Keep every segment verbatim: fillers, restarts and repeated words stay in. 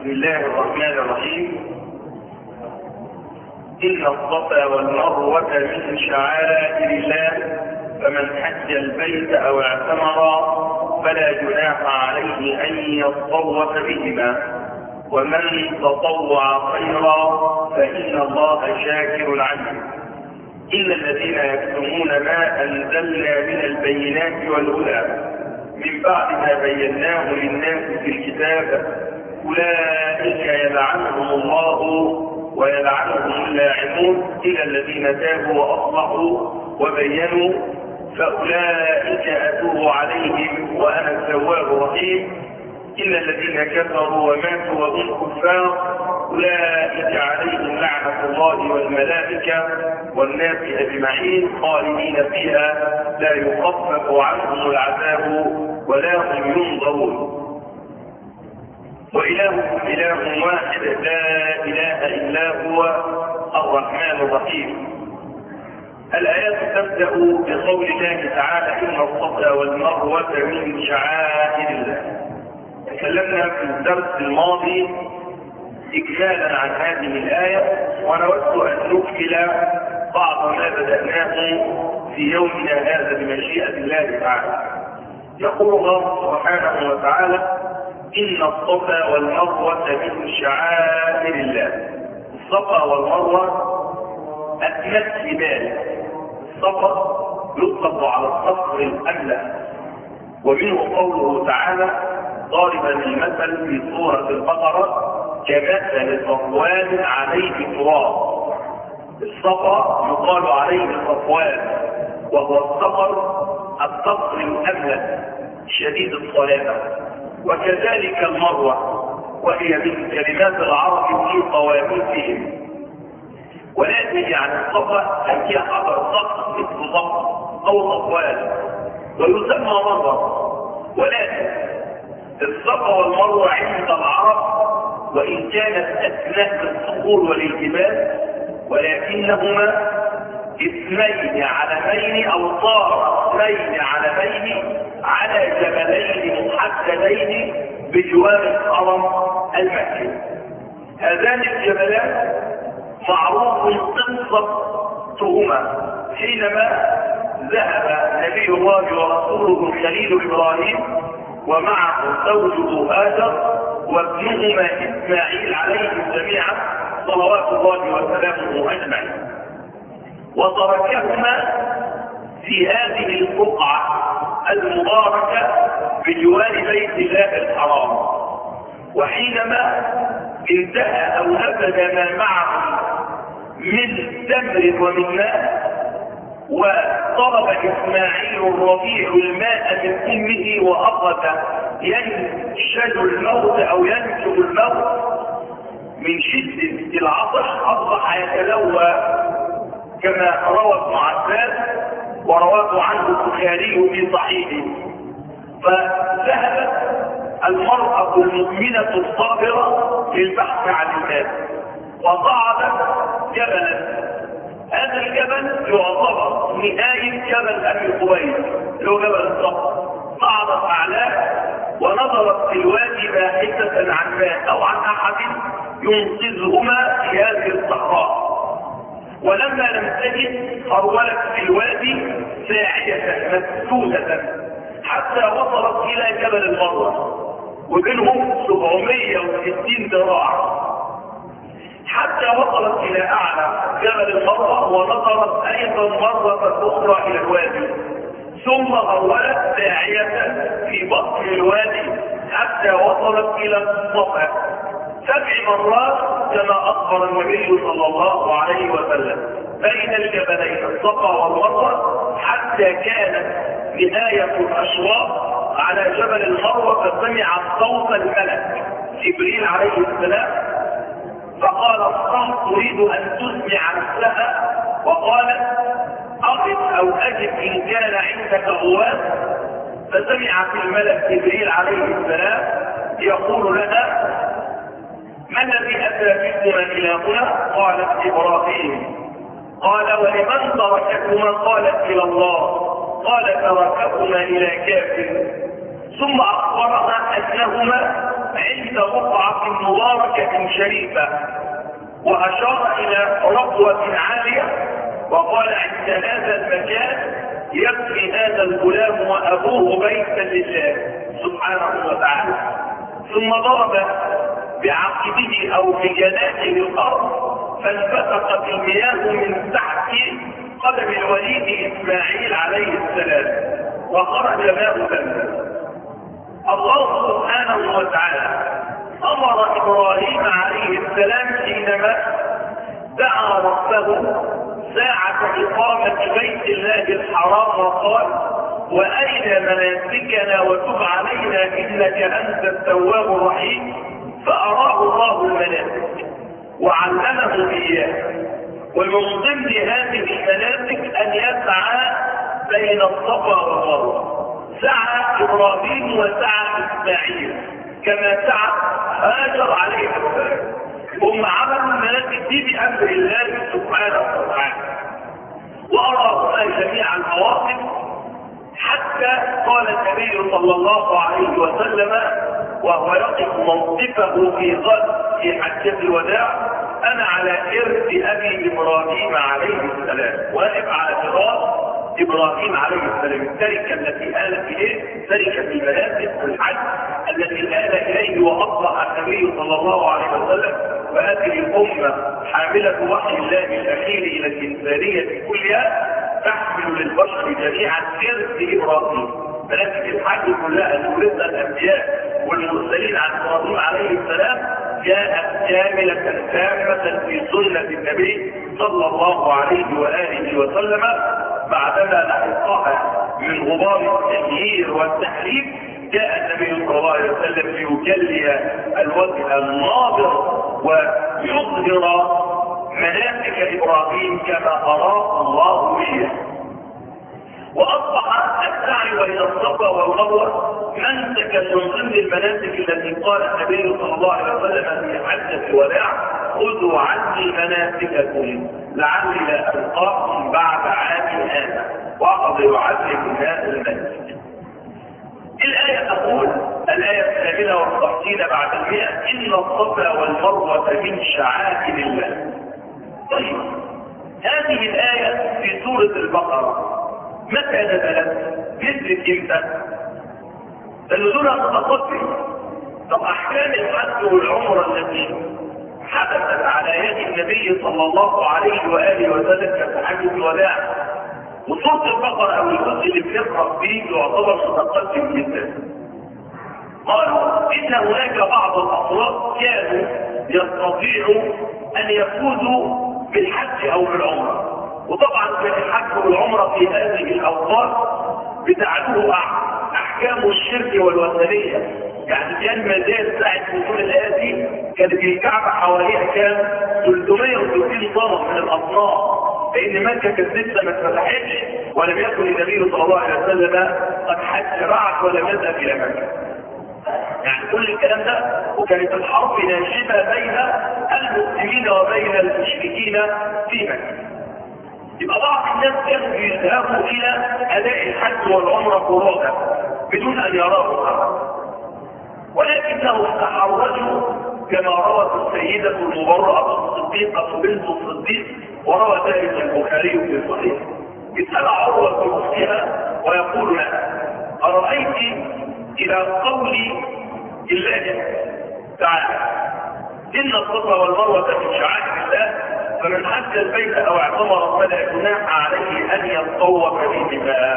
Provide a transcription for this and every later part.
بسم الله الرحمن الرحيم. إن الصفا والمروة من شعائر الله، فمن حج البيت أو اعتمر فلا جناح عليه أن يطوف بهما، ومن تطوع خيرا فإن الله شاكر عليم. إلا الذين يكتمون ما أنزلنا من البينات والهدى من بعد ما بيناه للناس في الكتاب، أولئك يلعنهم الله ويلعنهم اللاعنون، إلى الذين تابوا وأصلحوا وبينوا فأولئك أتوب عليهم وأنا التواب الرحيم. إلا الذين كفروا وماتوا وهم كفار أولئك عليهم لعنة الله والملائكة والناس أجمعين خالدين فيها لا يخفف عنهم العذاب ولا هم ينظرون. وإلهكم إله واحد لا إله إلا هو الرحمن الرحيم. الآيات تبدأ بقول الله تعالى: إن الصفا والمروة من شعائر الله. تكلمنا في الدرس الماضي إكمالا عن هذه الآية، ونود أن نكمل بعض ما بدأناه في يومنا هذا بمشيئة الله تعالى. يقول الله سبحانه وتعالى: إن الصفا والمروة من شعائر الله. الصفا والمروة أثنت جبال. الصفا يطلق على الصخر الأملس، ومنه قوله تعالى ضاربا المثل في سورة البقرة: كمثل صفوان عليه تراب. الصفا يقال عليه صفوان، وهو الصخر الصخر الأملس شديد الصلابة. وكذلك المروة، وهي من كلمات العرب في قواميسهم، ولكن عن الصفا أن هي حجر صخر مثل صخر أو صفوان، ويسمى مروة. ولكن الصفا والمروة عند العرب وإن كانت أثناء الصخور والجبال، ولكنهما اسمين علمين أو صار اسمين علمين على جبلين محددين بجوار الحرم المكي. هذان الجبلان معروف قصتهما حينما ذهب نبي الله ورسوله الخليل إبراهيم ومعه زوجه هاجر وابنهما إسماعيل عليهم جميعا صلوات الله وسلامه أجمعين، وتركهما في هذه البقعة المباركة بجوار بيت الله الحرام. وحينما انتهى أو نفذ ما معه من تمر ومن ماء، وطلب إسماعيل الرضيع الماء من أمه وأخذ ينشج الموت أو ينشج الموت من شدة العطش، أصبح يتلوى كما روى ابن عباس ورواه عنه البخاري في صحيحه. فذهبت المرأة المؤمنة الصابرة للبحث عن الماء، وصعدت جبلا. هذا الجبل يعتبر نهاية جبل أبي قبيس اللي هو جبل الصخر. صعدت أعلاه ونظرت في الوادي باحثة عن ماء أو عن أحد ينقذهما في هذه الصحراء، ولما لم تجد خرولت في الوادي ساعية مسدودة حتى وصلت إلى جبل المروة، وبينهم سبعمائة وستين ذراع، حتى وصلت إلى أعلى جبل المروة ونظرت أيضا مرة أخرى إلى الوادي، ثم خرولت ساعية في بطن الوادي حتى وصلت إلى الصفا سبع مرات كما أخبر النبي صلى الله عليه وسلم بين الجبلين الصفا والمروة، حتى كانت نهاية الأشواط على جبل المروة فسمعت صوت الملك جبريل عليه السلام، فقال الصخر تريد أن تسمع نفسها، وقالت أقف أو أجب إن كان عندك غواث. فسمعت الملك جبريل عليه السلام يقول لها: ما الذي أتى بكما إلى هنا؟ قالت: إبراهيم. قال: ولمن ترككما؟ قالت: إلى الله. قال: ترككما إلى كافر. ثم أخبرها أنهما عند بقعة مباركة شريفة، وأشار إلى ربوة عالية وقال عند هذا المكان يبني هذا الغلام وأبوه بيتا لله سبحانه وتعالى. ثم ضرب بعقبه أو بجناحه الأرض فانفتقت المياه من تحت قدم الوليد إسماعيل عليه السلام وخرج ماء دم. الله سبحانه وتعالى أمر إبراهيم عليه السلام حينما دعا ربه ساعة إقامة بيت الله الحرام وقال وأرنا مناسكنا وتب علينا إنك أنت التواب الرحيم، فأراه الله المناسك وعلمه إياه. ومن ضمن هذه المناسك أن يسعى بين الصفا والمروة، سعى إبراهيم وسعى إسماعيل كما سعى هاجر عليه السلام. هم عملوا المناسك دي بأمر الله سبحانه وتعالى، وأرى جميع المواقف حتى قال النبي صلى الله عليه وسلم وهو يقف موقفه في غد في حجة الوداع أنا على إرث أبي إبراهيم عليه السلام، واقف على فراش إبراهيم عليه السلام، التركة التي آل إليه تركة المناسك والحج التي آل إليه وأصبح النبي صلى الله عليه وسلم وهذه الأمة حاملة وحي الله الأخير إلى الإنسانية كلها تحمل للبشر جميعا إرث إبراهيم. مناسك الحج كلها تورثها الأنبياء والمرسلين عن إبراهيم عليه السلام جاءت كاملة تامة في سنة النبي صلى الله عليه وآله وسلم بعدما لحقها من غبار التغيير والتحريف. جاء النبي صلى الله عليه وسلم ليجلي الوجه الناظر ويظهر مناسك إبراهيم كما أراه الله إياه. وأصبح السعي بين الصفا والمروة منسكا من ضمن المناسك التي قال النبي صلى الله عليه وسلم في حجة الوداع خذوا عني مناسككم لعلي لا ألقاكم بعد عام هذا، وأخذ يعلم الناس المناسك. الآية تقول الآية الثامنة والخمسين بعد المئة إن الصفا والمروة من شعائر الله. طيب هذه الآية في سورة البقرة متى نزلت؟ نزلت امتى؟ النزول متقدم. طب احكام الحج والعمره التي حدثت على يد النبي صلى الله عليه واله وسلم في حجه الوداع وسوره البقره او الجزء اللي بيقرا فيه يعتبر متقدم جدا. قالوا ان هناك بعض الافراد كانوا يستطيعوا ان يفوزوا بالحج او بالعمره، وطبعا كان الحج والعمره في هذه الاوقات بتعدوه احكام الشرك والوثنيه. يعني كان ما زال ساعه نزول الايه دي كانت الكعبه حواليها كام ثلاثمائة وستين صنم من الاصنام، لان مكه كانت لسه ما اتفتحتش ولم يكن النبي صلى الله عليه وسلم قد حج بعد ولم يذهب الى مكه. يعني كل الكلام ده وكانت الحرب ناشبه بين المسلمين وبين المشركين في مكه. يبقى بعض الناس كانوا يذهبوا الى اداء الحج والعمره فرادى بدون ان يراه احد، ولكنهم تحرجوا كما روت السيده المبرأة الصديقه بنت الصديق، وروى ذلك البخاري في صحيح. يسأل عروه بنفسها ويقول لها ارايت الى قول الله تعالى ان الصفا والمروه من شعائر الله فمن حج البيت او اعتمر فلا جناح عليه ان يتطوف بهما.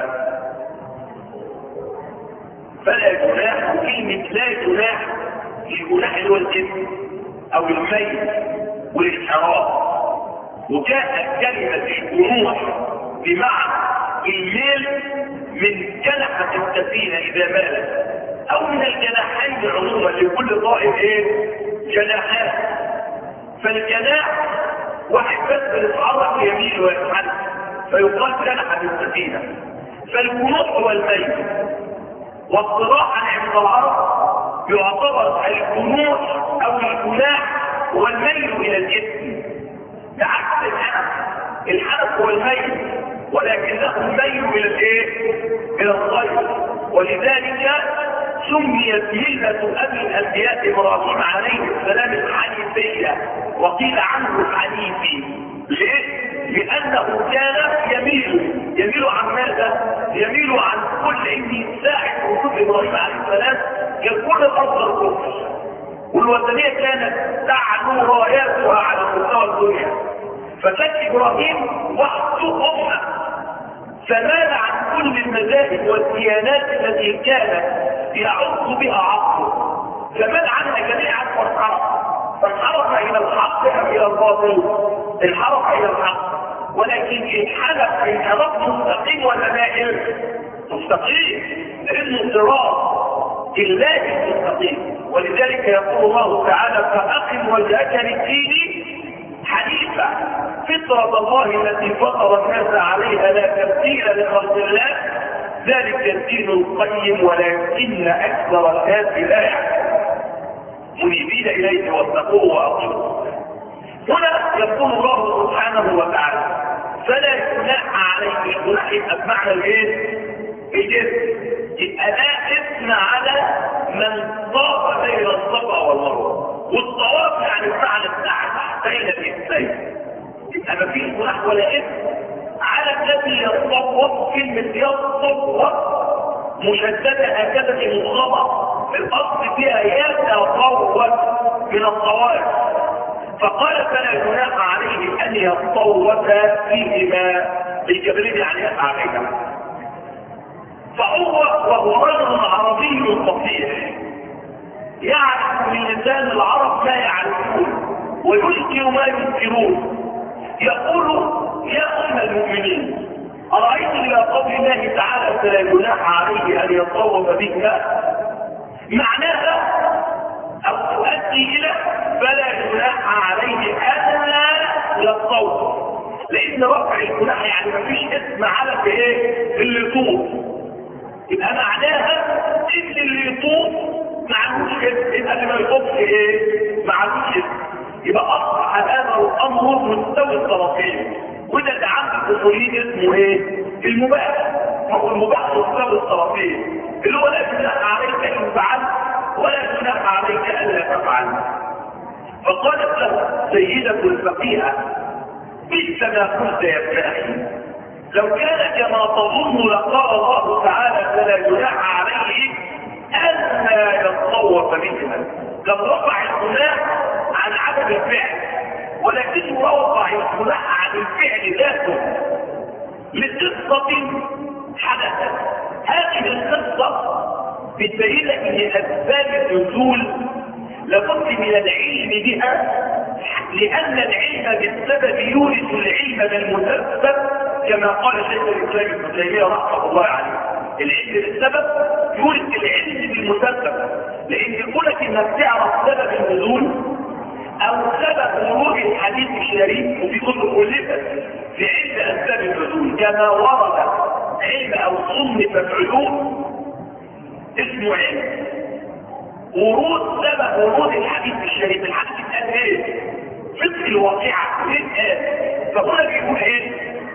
فلا جناح كلمه لا جناح، الجناح اللي هو الجسم او الميت والانحراف، وجاءت كلمه الجنوح بمعنى الميل من جنحه السفينه اذا مالت، او من الجناحين عموما لكل طائر ايه جناحان. فالجناح واحد بس بيتحرك يمين ويتحرك فيقال جنحة السفينة. فالجنوح هو الميل، واصطلاحا عند العرب يعتبر الجنوح او الجناح هو الميل الى الجسم، بعكس الحنف. الحنف هو الميل ولكنه الميل الى الايه؟ الى الطير. ولذلك سميت ملة أبي الأنبياء إبراهيم عليه السلام الحنيفية، وقيل عنه الحنيفي. ليه؟ لأنه كان يميل يميل عن ماذا؟ يميل عن كل إني ساعة وجود إبراهيم عليه السلام كان كل الأرض الكفر، والوثنية كانت تعلو راياتها على مستوى الدنيا، فكان إبراهيم وحده أمة، فمال عن كل المذاهب والديانات التي كانت يعض بها عقله، فمال عنها جميعا وانحرف، فانحرف الى الحق ام الى الباطل؟ انحرف الى الحق، ولكن انحرف انحراف مستقيم ولا مائل؟ مستقيم، لانه صراط الله المستقيم. ولذلك يقول الله تعالى فاقم وجهك للدين حنيفا فطرة الله التي فطر الناس عليها لا تبديل لخلق الله ذلك الدين القيم ولكن اكثر الناس لا يعلمون منيبين اليه واتقوه واطيعوه. هنا يقول الله سبحانه وتعالى فلا جناح عليه، الجناح يبقى بمعنى الايه؟ الجسم، يبقى لا اثم على من طاف بين الصفا والمروه، والطواف يعني بمعنى السعي بين الاثنين، يبقى ما فيش جناح ولا اثم على الذي يتطوف. كلمه يتطوف مشدده هكذا في مصابه، الاصل فيها يتطوف من الطواف، فقال فلا جناح عليه ان يتطوف فيهما بالجبريل يعني يسعى بينهما. فهو وهو رجل عربي فصيح يعرف من لسان العرب ما يعرفون وينكر ما ينكرون، يقول يا ام المؤمنين ارايت الى قول الله تعالى فلا جناح عليه ان يتطوف بهما، معناها او تؤدي الى فلا جناح عليه الا يتطوف، لان رفع الجناح يعني ما فيش اسم على في ايه؟ اللي يطوف، يبقى معناها ان اللي يطوف معلوش اسم، يبقى اللي ما يطوفش ايه؟ معلوش اسم، يبقى اصبح هذا الامر مستوى الطرفين، وده اللي عند الاصوليين اسمه ايه؟ المباح. هو المباح مستوى الطرفين اللي هو لا جناح عليك ان فعلت ولا جناح عليك الا تفعل. فقالت له سيدة الفقيهة بئس ما قلت يا ابن اخي، لو كان كما تظن لقال الله تعالى فلا جناح عليه الا يتطوف بهما، لم رفع الجناح عن عدم الفعل، ولكنه رفع الجناح عن الفعل ذاته لقصة حدثت. هذه القصة بتبين لك ان اسباب النزول لابد من العلم بها، لان العلم بالسبب يورث العلم بالمسبب، كما قال شيخ الاسلام ابن تيميه رحمه الله عليه. العلم بالسبب يورث العلم بالمسبب، لان يقولك انك تعرف سبب النزول او سبب ورود الحديث الشريف، وفي كتب الفت في علم اسباب النزول كما ورد علم او صنف العلوم اسمه علم ورود سبب ورود الحديث الشريف. الحديث قال ايه؟ فقه الواقعه ايه قال؟ فهنا بيقول ايه؟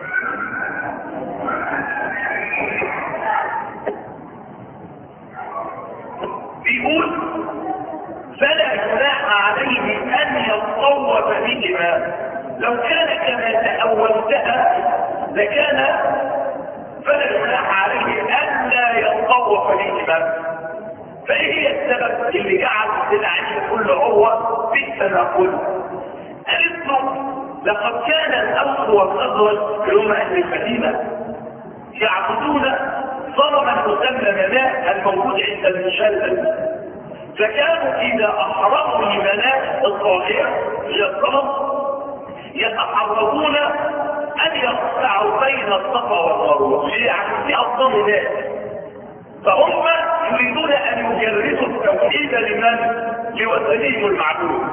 بيقول فلا جناح عليه ان يتطوف بهما، لو كان كما تأولتها لكان فلا جناح عليه ان لا يتطوف بهما. فايه هي السبب اللي جعل العلم كله هو في التنقل؟ قالت له لقد كان الاوس والخزرج اللي هم اهل المدينه يعبدون صنما مسمى مناه الموجود عند المشلل، فكانوا اذا احرموا لمناه الطاغيه هي الصنم يتحرمون ان يقطعوا بين الصفا والمروه، يعني في اصنام ناس، فهم يريدون ان يجردوا التوحيد لمن؟ لوثنيهم المعبود.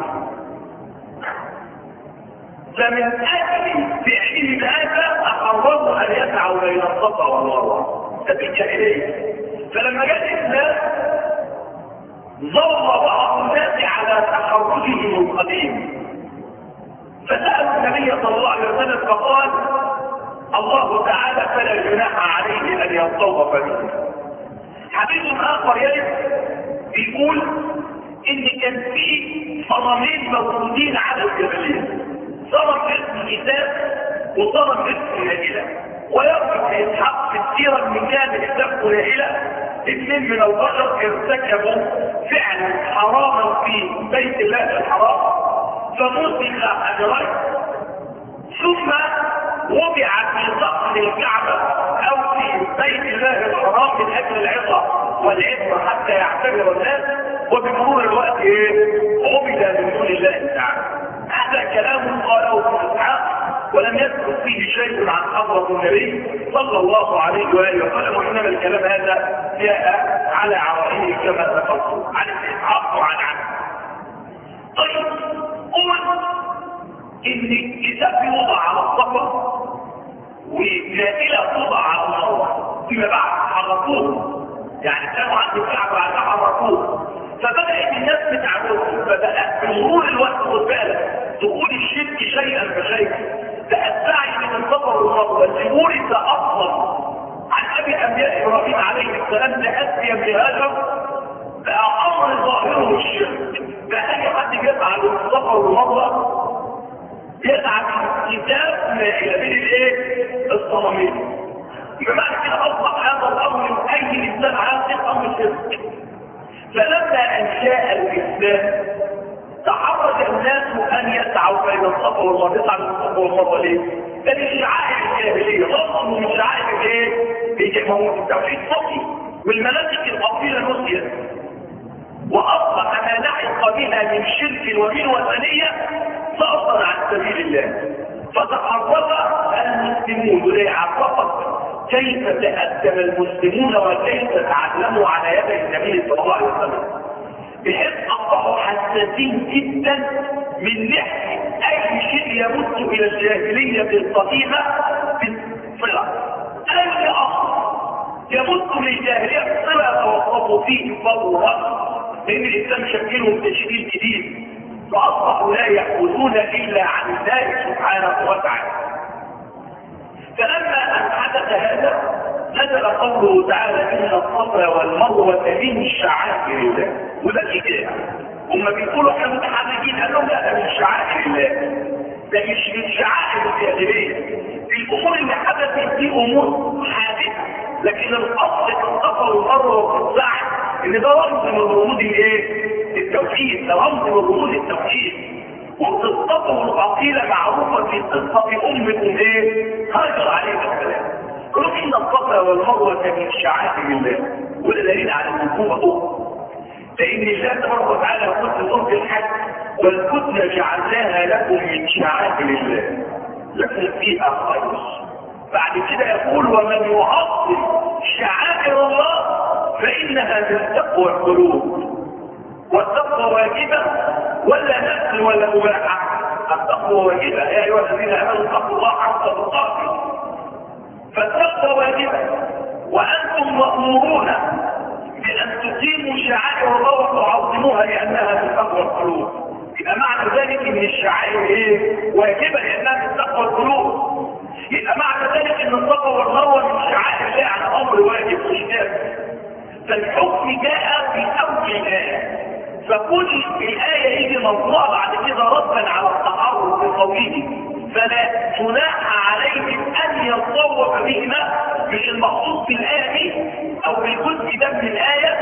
فمن اجل فعلهم هذا احرموا ان يسعوا بين الصفا والمروه، ده في الجاهليه. فلما جاء الاسلام ظل بعض الناس على تحرجهم القديم، فسالوا النبي صلى الله عليه وسلم فقال الله تعالى فلا جناح عليه ان يتطوف به، حديث اخر يرد بيقول ان كان في صنمين موجودين على الجبلين، صنم اسم الكتاب وصنم اسم نائلة. ويرجع اسحاق في السيرة من كان الكتاب نائلة اثنين من البشر ارتكبوا فعلا حراما في بيت الله الحرام فمسك اجرين، ثم وضع في صقر الكعبة او في بيت الله الحرام من اجل العظة والعبرة حتى يعتبر الناس، وبمرور الوقت ايه عبد من دون الله تعالى. هذا كلام قاله ابن اسحاق ولم يذكر فيه شيء عن حضرة النبي صلى الله عليه واله وسلم، وانما الكلام هذا جاء على عوائله كما ذكرت عن اسحاق وعن عنه. طيب قل ان الكتاب يوضع على الصفا ونائلة توضع على المروه، فيما بعد حرقوه، يعني كانوا عند الكعبة بعد حرقوه، فبدأت الناس بتعبدهم، فبدأت بمرور الوقت خد بالك تقول الشرك شيئا فشيئا، فالسعي من الصفا والمروه لورث اصلا عن ابي الانبياء ابراهيم عليه السلام تأسيا بهاجر، بقى امر ظاهره الشرك. فاي حد يفعل الصفا والمروه يسعى في كتاب الى بين الايه الصنمين، بمعنى كده اصبح هذا الامر من اي انسان عاقل امر شرك. فلما ان شاء الاسلام تحرج الناس ان يسعوا بين الصفا والمروه. يسعى بين الصفا والمروه ليه؟ ده من شعائر الجاهليه، اصلا من شعائر الايه؟ التوحيد فقهي والمناسك الاصيله نسيت، واصبح ما لحق بها من شرك ومن وثنيه صرفا عن سبيل الله. فتحرك المسلمون وليعرفك كيف تقدم المسلمون وكيف تعلموا على يد النبي صلى الله عليه وسلم، بحيث اصبحوا حساسين جدا من ناحيه اي شيء يمت الى الجاهليه القديمه بالصله. اي اصل يمت للجاهليه بالصله توقفوا فيه فورا، لان الاسلام شكلهم تشكيل جديد، فاصبحوا لا يأخذون الا عن الله سبحانه وتعالى. فلما ان حدث هذا نزل قوله تعالى ان الصفا والمروه من شعائر الله. وده كده هم بيقولوا احنا متحرجين، قال لهم لا من شعائر الله، ده مش من شعائر الجاهليه. الامور اللي حدثت دي امور حادثه، لكن الاصل في الصفا والمروه والسعي ان ده رمز من رموز الايه؟ التوحيد، ده رمز من رموز التوحيد. وقصته العقيله معروفه في قصه امكم ايه؟ هاجر عليه السلام. قالوا ان الصفا والمروه من شعائر الله، وده دليل على النبوه، لان الله تبارك وتعالى يقول في سوره الحج والكتب جعلناها لكم من شعائر الله لكم فيها خير. بعد كده يقول ومن يعظم شعائر الله فانها من تقوى القلوب. والتقوى واجبه ولا نفس ولا مباحه؟ التقوى واجبه، يا ايها الذين امنوا اتقوا الله حق تقاته. فالتقوى واجبه وانتم مامورون بان تقيموا شعائر الله وتعظموها لانها من تقوى القلوب. يبقى معنى ذلك ان الشعائر ايه؟ واجبه لانها من تقوى القلوب. يبقى معنى ذلك ان الصفا والمروه من شعائر الله على امر واجب وشداد. فالحكم جاء في اول الايه، فكل الايه يجي موضوع بعد كده ردا على التعرض بقوله فلا جناح عليهم ان يطوف بهما. مش المقصود في الايه دي او بالجزء ده من الايه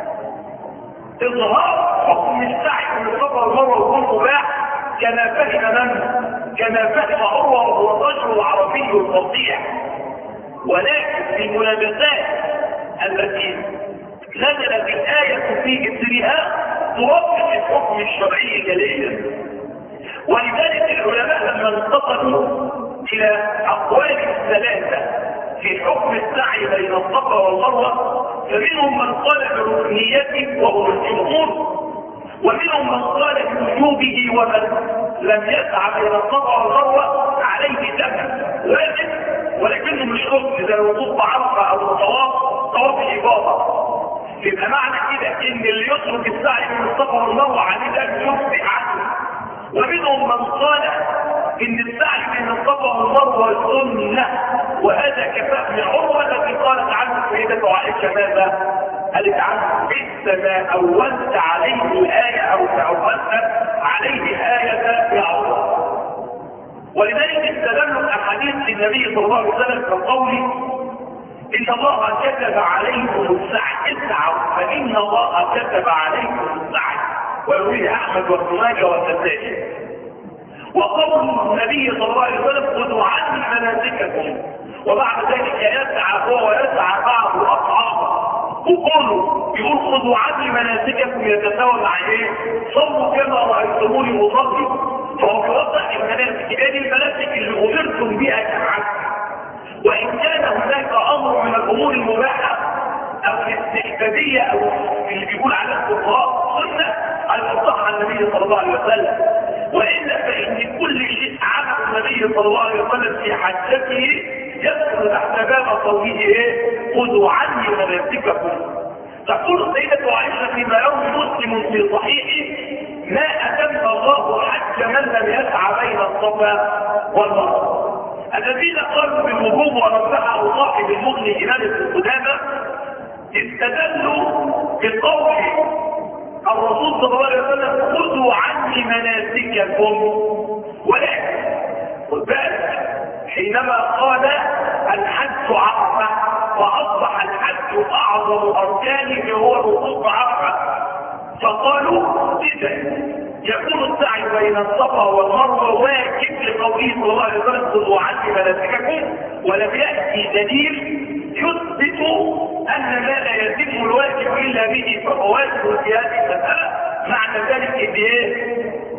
اظهار حكم السعي من الصفا والمروه يكون مباح كما فهم من كما فهم عروه وهو الرجل العربي الفصيح، ولكن في الملابسات التي نزلت الآية في إثرها توافق الحكم الشرعي جليا. ولذلك العلماء لما انتقلوا إلى أقوال الثلاثة في حكم السعي بين الصفا والمروة، فمنهم من قال بركنيته وهو الجمهور، ومنهم من قال بوجوبه ومن لم يسعى بين الصفا والمروة عليه دم واجب، ولكنه مش ركن زي الوقوف بعرفة أو الطواف طواف الإفاضة. يبقى معنى كده ان اللي يترك السعي من الصفا والمروه عليه ده يخطئ عنه. ومنهم من قال ان السعي بين الصفا والمروه سنه، وهذا كفاء من عروه التي قالت عنه سيدة عائشه ماذا؟ قالت عنه بئس ما اولت عليه الايه او تاولت عليه ايه يا الله. ولذلك استدلوا الاحاديث للنبي صلى الله عليه وسلم كقوله ان الله كتب عليكم السعي اسعوا فان الله كتب عليكم السعي، ويرويه احمد وابن ماجه والنسائي. وقول النبي صلى الله عليه وسلم خذوا عني مناسككم، وبعد ذلك يسعى هو ويسعى معه اصحابه وقولوا يقول خذوا عني مناسككم يتساوى مع ايه؟ صلوا كما رايتموني اصلي. فهو بيوضح المناسك، هذه المناسك اللي امرتم بها كعبد، وان كان هناك امر من الامور المباحه او الاستحبابيه او اللي بيقول عليها الفقهاء سنه المصح النبي صلى الله عليه وسلم، والا فان كل شيء عمل النبي صلى الله عليه وسلم في حجته يدخل تحت باب قوله ايه؟ خذوا عني مناسككم. تقول السيدة عائشة فيما يروي مسلم في صحيحه ما أتم الله حج من لم يسعى بين الصفا والمروة. الذين قالوا بالوجوب ورفعه صاحب المغني إمام ابن قدامة استدلوا بقول الرسول صلى الله عليه وسلم خذوا عني مناسككم، ولكن خذ بالك حينما قال الحج عرفة فأصبح الحج أعظم أركانه هو الوقوف عرفة، فقالوا إذا يكون السعي بين الصفا والمروة واجب لقوله صلى الله عليه وسلم خذوا عني مناسككم، ولم يأتي دليل يثبت أن ما لا يتم الواجب إلا به فهو واجب في هذه المسألة. معنى ذلك إيه؟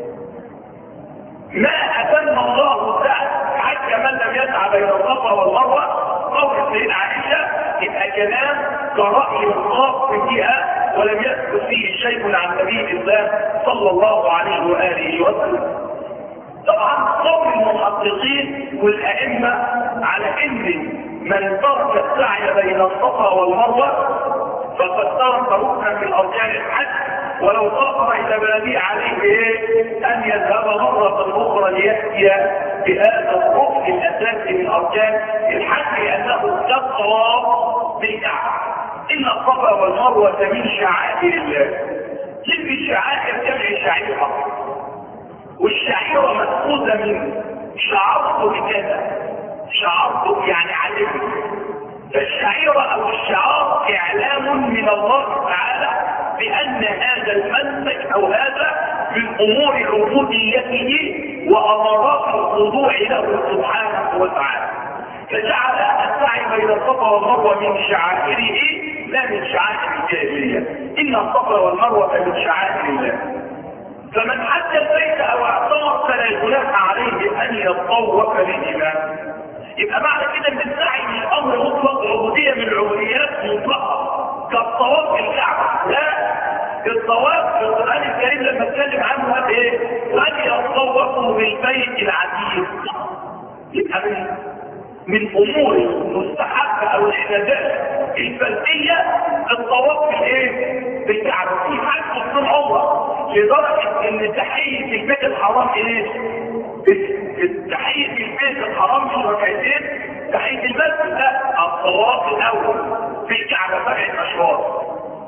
ما أتم الله سعي حج من لم يسعى بين الصفا والمروة قول السيدة عائشة يبقى كلام كرأي الخاص فيها ولم يثبت فيه شيء عن نبي الله صلى الله عليه وآله وسلم. طبعا قول المحققين والأئمة على ان من ترك السعي بين الصفا والمروة فقد ترك ركنا من اركان الحج، ولو سافر الى بلده عليه ايه؟ ان يذهب مرة اخرى ليأتي بهذا الركن الاساسي من اركان الحج، لانه كالطواف بالكعبة. ان الصفا والمروة من شعائر الله. كلمة شعائر جمع شعيرة، والشعيرة مأخوذة من شعرت بكذا، شعرت يعني علمت. فالشعيرة او الشعار اعلام من الله تعالى بان هذا المنسك او هذا من امور عبوديته وامارات الخضوع له سبحانه وتعالى، فجعل السعي بين الصفا والمروه من شعائره لا من شعائر الجاهليه. ان الصفا والمروه من شعائر الله. فمن حج البيت او اعتمر فلا جناح عليه ان يطوف بالامام. يبقى معنى كده ان السعي من الامر مطلق، عبوديه من العبوديات مطلقه كالطواف بالكعبه. لا، الطواف في القران الكريم لما اتكلم عنه قال ايه؟ وان يطوفوا بالبيت العتيق. يبقى من من امور المستحبه او العبادات الفرديه الطواف بالايه؟ بالكعبه. في حج وفي عمره لدرجه ان تحيه البيت الحرام ايه؟ تحيه البيت الحرام في ركعتين، تحيه المسجد لا، الطواف الاول في الكعبه سبع اشواط.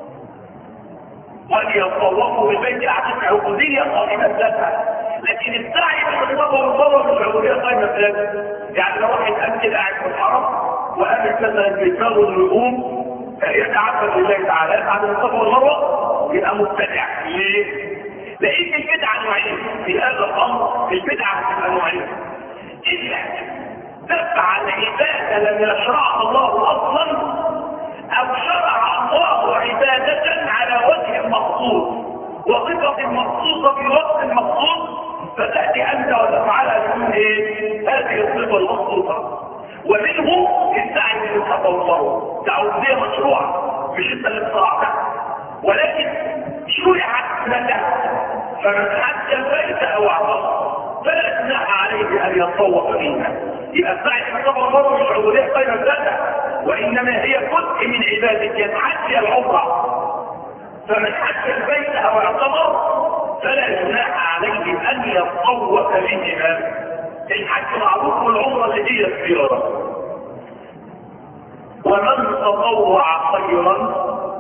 وليطوفوا بالبيت العتيق عبوديه قائمه ذاتها، لكن السعي بين الصفا والمروه مش عبوديه قائمه ذاتها. يعني لو واحد قام كده قاعد في الحرم وقام مثلا بيتناول النجوم يتعبد لله تعالى بعد الصفا والمروه يبقى مبتدع. ليه؟ لان البدعه نوعين في هذا الامر. البدعه بتبقى نوعين، الا تفعل عباده لم يشرعها الله اصلا، او شرع الله عباده على وجه مخصوص وصفه مخصوصه في وقت مخصوص، فتاتي انت وتفعلها تكون ايه؟ هذه الصفه المخصوصه. ومنه السعي بين الصفا والمروه، تعبديه مشروعه مش انت اللي اخترعتها، ولكن شرعت لك. فمن حج البيت او اعتمر فلا جناح عليه ان يتطوف بهما. يبقى السعي بين الصفا والمروه مش عبوديه قائمه ذاتها، وانما هي جزء من عبادتك الحج العمره. فمن حج البيت او اعتمر فلا جناح عليه ان يتطوف بهما. الحج معروف والعمره اللي هي الزياره. ومن تطوع خيرا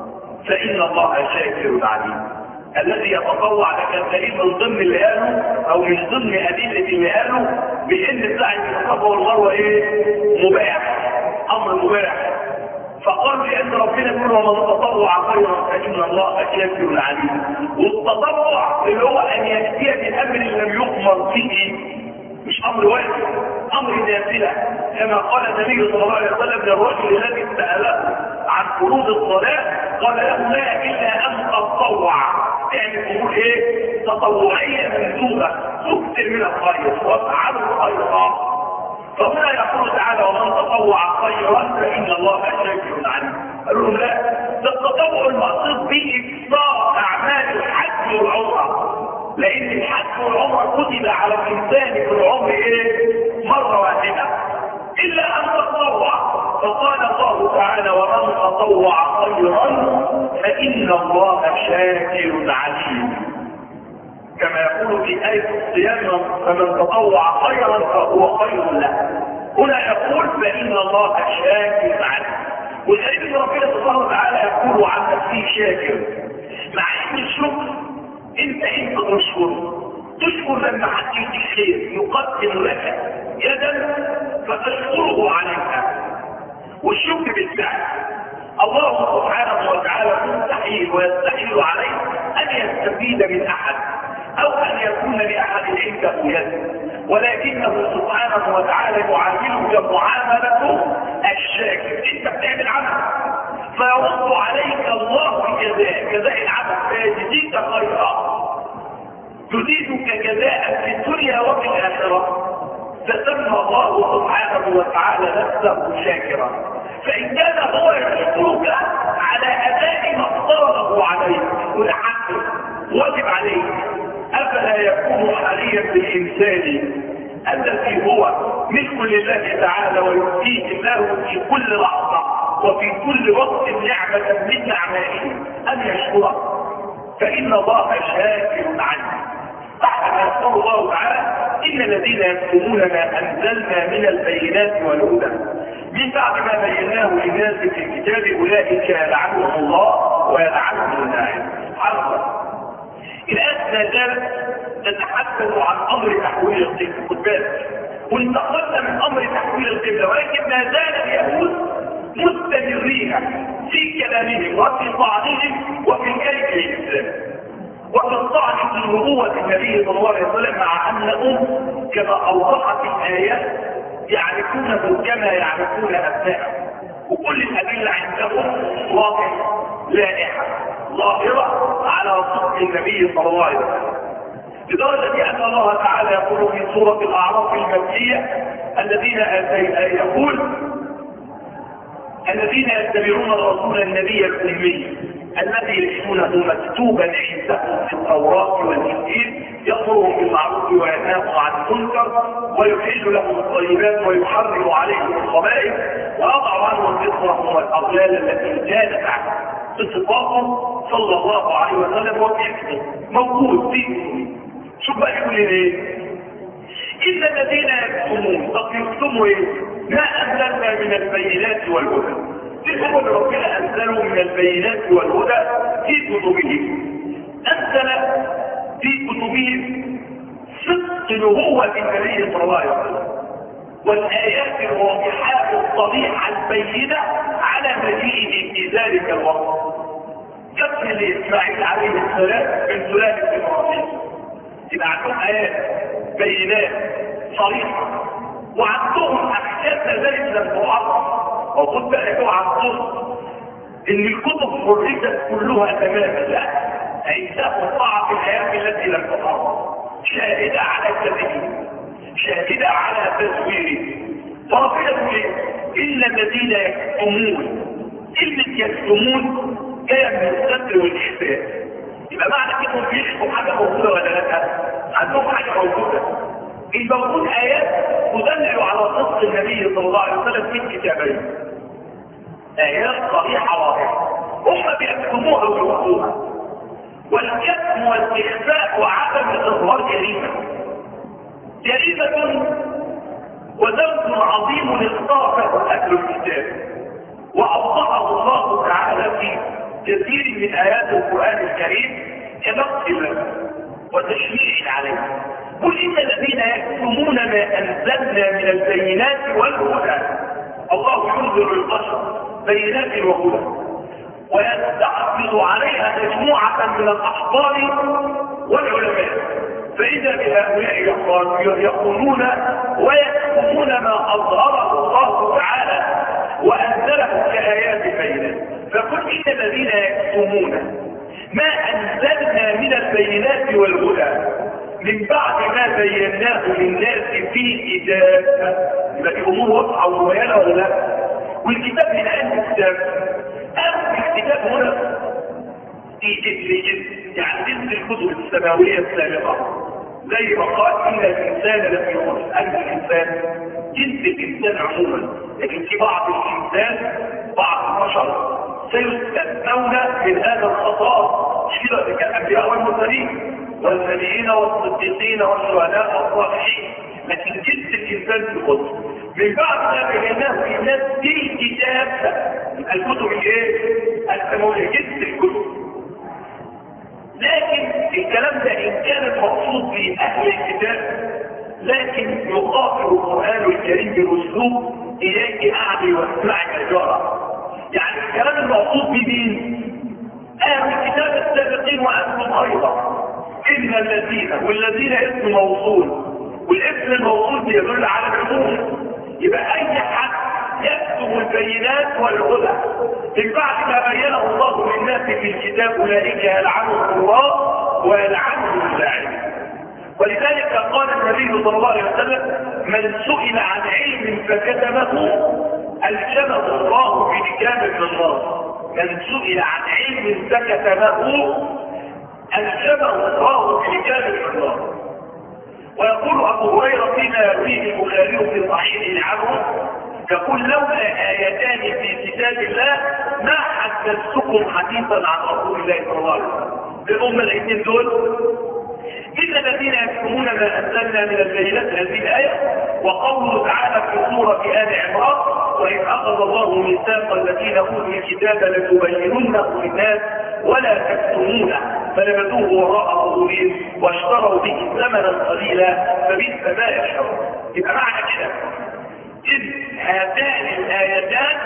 فإن الله شاكر عليم. الذي يتطوع لك الدليل من ضمن اللي قاله او مش ضمن أدلة اللي قاله بان السعي بين الصفا والمروه ايه؟ مباح، امر مباح. فقال لان ربنا يقول ومن تطوع خيرا فان الله شاكر عليم. والتطوع اللي هو ان ياتي بامر لم يؤمر به، مش امر واجب، امر نافله، كما قال النبي صلى الله عليه وسلم للرجل الذي ساله عن فروض الصلاه قال له لا الا ان تطوع، يعني امور ايه؟ تطوعيه مندوبه، تكثر من الخير وافعلوا الخيرات. فهنا يقول تعالى ومن تطوع خيرا فان الله شاكر عليم. قالوا لهم لا، ده التطوع المقصود به اكثار اعمال الحج والعمره، لان الحج والعمره كتب على الانسان في العمر ايه؟ مره واحده، الا ان تطوع. فقال الله تعالى ومن تطوع خيرا فان الله شاكر عليم. كما يقول في آية الصيام فمن تطوع خيرا فهو خير له. هنا يقول فإن الله شاكر عليم. والغريب ان ربنا سبحانه وتعالى يقول عن نفسه شاكر، مع ان الشكر انت انت تشكر تشكر لما حد يديك خير يقدم لك يدا فتشكره عليها، والشكر بالفعل. الله سبحانه وتعالى مستحيل ويستحيل عليه ان يستفيد من احد او ان يكون لاحد عنده يد، ولكنه سبحانه وتعالى يعاملك معاملته الشاكر. انت بتعمل عمل فيرد عليك الله بجزاء جزاء العمل فيجزيك خيرا، تزيدك جزاء في الدنيا وفي الاخره. فسمى الله سبحانه وتعالى نفسه شاكرا. فان كان هو يشكرك على اداء ما افترضه عليك والحق واجب عليك، افلا يكون حاليا بالانسان الذي هو ملك لله تعالى ويؤتيه الله في كل لحظه وفي كل وقت نعمه من نعمائه ان يشكره؟ فان الله شاكر عنه. بعد ما يقول الله تعالى ان الذين يكتمون ما انزلنا من البينات والهدى من بعد ما بيناه للناس في الكتاب اولئك يلعنهم الله ويلعنهم اللاعين. حرصا الآن ما زالت تتحدث عن أمر تحويل القبلة، خد بالك، وانتقلنا من أمر تحويل القبلة، ولكن ما زال اليهود مستمرين في كلامهم وفي طعنهم وفي كيف الإسلام وفي الطعن في نبوة النبي صلى الله عليه وسلم، مع أنهم كما أوضحت الآيات يعرفونه كما يعرفون أبنائهم، وكل الأدلة عندهم واضحة لائحة ظاهرة على صدق النبي صلى الله عليه وسلم، لدرجة أن الله تعالى يقول في سورة الأعراف المكية الذين يقول الذين يتبعون الرسول النبي الأمي الذي يجدونه مكتوبا عندهم في التوراة والإنجيل يأمرهم بالمعروف وينهاهم عن المنكر ويحل لهم الطيبات ويحرم عليهم الخبائث ويضع عنهم إصرهم والأغلال التي كانت عنهم. صفاته صلى الله عليه وسلم وكيفه موجود فيه. شوف بقى يقول ايه؟ إن الذين يكتمون، طب يكتموا ايه؟ ما أنزلنا من البينات والهدى. ايه هو اللي ربنا أنزله من البينات والهدى في كتبهم؟ أنزل في كتبهم صدق نبوة النبي صلى الله عليه وسلم والآيات الواضحات الصريحة البينة على مجيئه في ذلك الوقت. كتب لإسماعيل عليه السلام من سلالة إبراهيم، يبقى عندهم آيات بينات صريحة، وعندهم أحكام ذلك لم تعرف. وخد بالك عندهم إن الكتب فرجت كلها تماما، لا، عندهم ضعف الآيات التي لم تعرف، شاهدة على التدين، شاهدة على تزويره. فربنا ايه؟ إلا الذين يكتمون. كلمة يكتمون جاية من الستر والإخفاء. يبقى معنى كده بيشكوا حاجة موجودة ولا لا؟ عندهم حاجة موجودة. الموجود آيات تدلل على صدق النبي صلى الله عليه وسلم في الكتابين. آيات صريحة واضحة. هم بيكتموها ويوقفوها. والكتم والإخفاء وعدم الإظهار جريمة. جريمة وذنب عظيم اختاره أهل الكتاب، وأوضحه الله تعالى في كثير من آيات القرآن الكريم كمقتل وتشريع عليه. قل إن الذين يكتمون ما أنزلنا من البينات والهدى، الله ينذر البشر بينات وهدى، ويستحفظ عليها مجموعة من الأحبار والعلماء، فإذا بهؤلاء يقولون ويكتمون ما أظهره الله تعالى وأنزله كآيات بينات. فقل إن الذين يكتمون ما أنزلنا من البينات والهدى من بعد ما بيناه للناس في كتاب، يبقى دي أمور واضحة ومبينة ولا لا؟ والكتاب من أهل الكتاب، أهل الكتاب هنا في جزء جزء، يعني جزء الكتب السماوية السابقة، زي ما قال إن الإنسان لم يخلص أهل الإنسان، جنس الإنسان عموما، لكن في بعض الإنسان بعض البشر سيستثنون من هذا الخطأ، شيرة كالأنبياء والمرسلين والنبيين والصديقين والشهداء والصالحين، لكن جنس الإنسان في الكتب من بعد ما بيناه في الناس في كتاب الكتب الايه؟ السماوية، جنس الكتب. لكن الكلام ده إن كان المقصود به أهل الكتاب، لكن يخاطب القرآن الكريم بالأسلوب إليك أعلي واسمعك الجارة. يعني الكلام المقصود به أهل الكتاب السابقين وأنتم أيضا، إن الذين والذين اسم موصول، والاسم الموصول يدل على العموم، يبقى أي حد يكتب البينات والهدى من بعد ما بينه الله للناس في الكتاب أولئك يلعنهم الله ويلعنهم اللاعنون. ولذلك قال النبي صلى الله عليه وسلم من سئل عن علم فكتمه ألجمه الله بلجام من النار. من سئل عن علم فكتمه ألجمه الله بلجام من النار. ويقول أبو هريرة فيما يرويه البخاري في صحيح عنه، يقول لولا آيتان في كتاب الله ما حدثتكم حديثا عن رسول الله صلى الله عليه وسلم. بهم الاثنين دول، إن الذين يكتمون ما أنزلنا من البينات، هذه الآية، وقوله تعالى في سورة آل عمران وإذ أخذ الله ميثاق الذين أوتوا الكتاب لتبيننه للناس ولا تكتمونه فنبذوه وراء ظهورهم واشتروا به ثمنا قليلا فبئس ما يشترون. يبقى معنى كده إذ هاتان الآيتان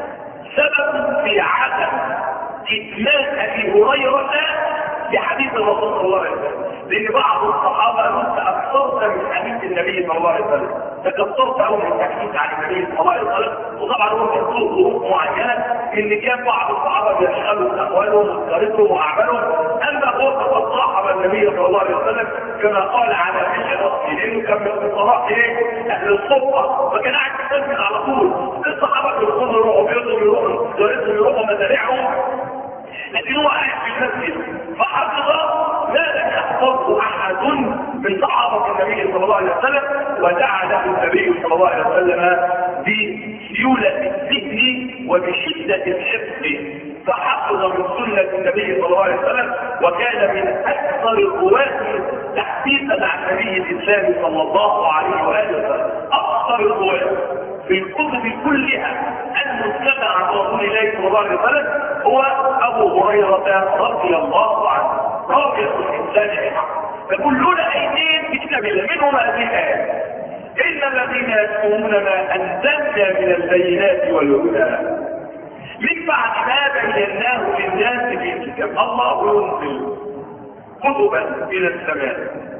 سبب في عدم إتمام أبي هريرة لحديث الرسول صلى الله عليه وسلم، لأن بعض الصحابة قالوا أنت أكثرت من حديث النبي صلى الله عليه وسلم، تكثرت أو من الحديث عن النبي صلى الله عليه وسلم. وطبعا هو في ظروف معينة إن كان بعض الصحابة بيشغلوا أقوالهم وذكرتهم وأعمالهم، أما هو صاحب النبي صلى الله عليه وسلم كما قال على عائشة رضي لأنه كان من الصراحة إيه؟ أهل الصفة، فكان قاعد يسجل على طول. الصحابة يروحوا يروحوا بيضوا يروحوا يروحوا يروحوا مزارعهم، لكن هو قاعد في المسجد فحفظ ما لم يحفظه احد من صحابه النبي صلى الله عليه وسلم، ودعا له النبي صلى الله عليه وسلم بسيوله الذهن وبشده الحفظ، فحفظ من سنه النبي صلى الله عليه وسلم، وكان من اكثر الرواه تحديثا عن نبي الاسلام صلى الله عليه واله وسلم. اكثر الرواه في الكتب كلها المسلمه عن رسول الله صلى الله عليه وسلم هو ابو هريره رضي الله عنه، راوية الانسان الحق. فكلنا ايدين في كتاب الله، منهم هذه الايه ان الذين يكتمون ما انزلنا من البينات والهدى من بعد ما بيناه للناس في الكتاب. الله ينزل كتبا الى السماء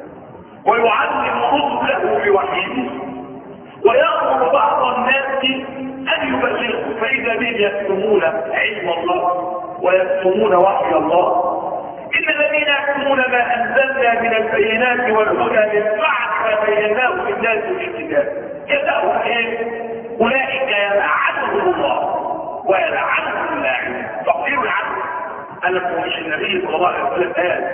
ويعلم رسله بوحيه ويأمر بعض الناس أن يبلغوا، فإذا بهم يكتمون علم الله ويكتمون وحي الله. إن الذين يكتمون ما أنزلنا من البينات والهدى من بعد ما بيناه للناس في الكتاب يدعون إيه؟ أولئك يلعنهم الله ويلعنهم اللاعنون. تقدير العدل أنا مش النبي صلى الله عليه وسلم قال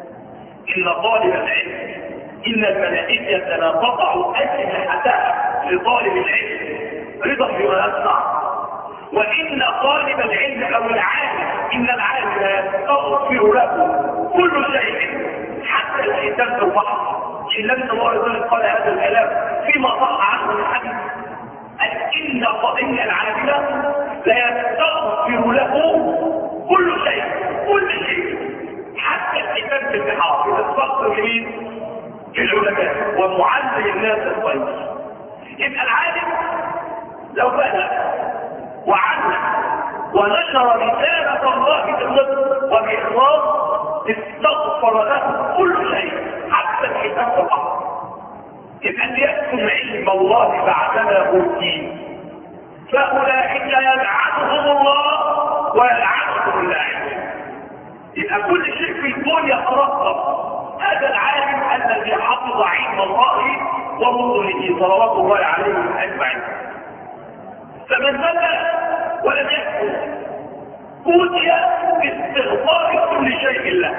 إن طالب العلم إن الملائكة لا تضع أجنحتها لطالب العلم رضا بما يصنع، وإن طالب العلم أو العالم إن العالم يستغفر له كل شيء حتى الحساب في البحر. النبي صلى الله عليه وسلم قال هذا الكلام فيما صح عنه الحديث، إن إن العالم لا يستغفر له كل شيء كل شيء حتى الكتاب بالبحار الفقر مين؟ في العلماء ومعلم الناس الخير. يبقى العالم لو بدأ وعلم ونشر رسالة الله بالصدق وبإخلاص استغفر له كل شيء حتى الكتاب بالبحر. يبقى اللي يكتم علم الله بعدما أوتيه فأولئك يلعنهم الله ويلعنهم اللاعنون. يبقى كل شيء في الكون يترقب هذا العالم الذي حفظ علم الله ورسله صلوات الله عليهم اجمعين. فمن بدا ولم يكن اوتي باستغفار كل شيء له.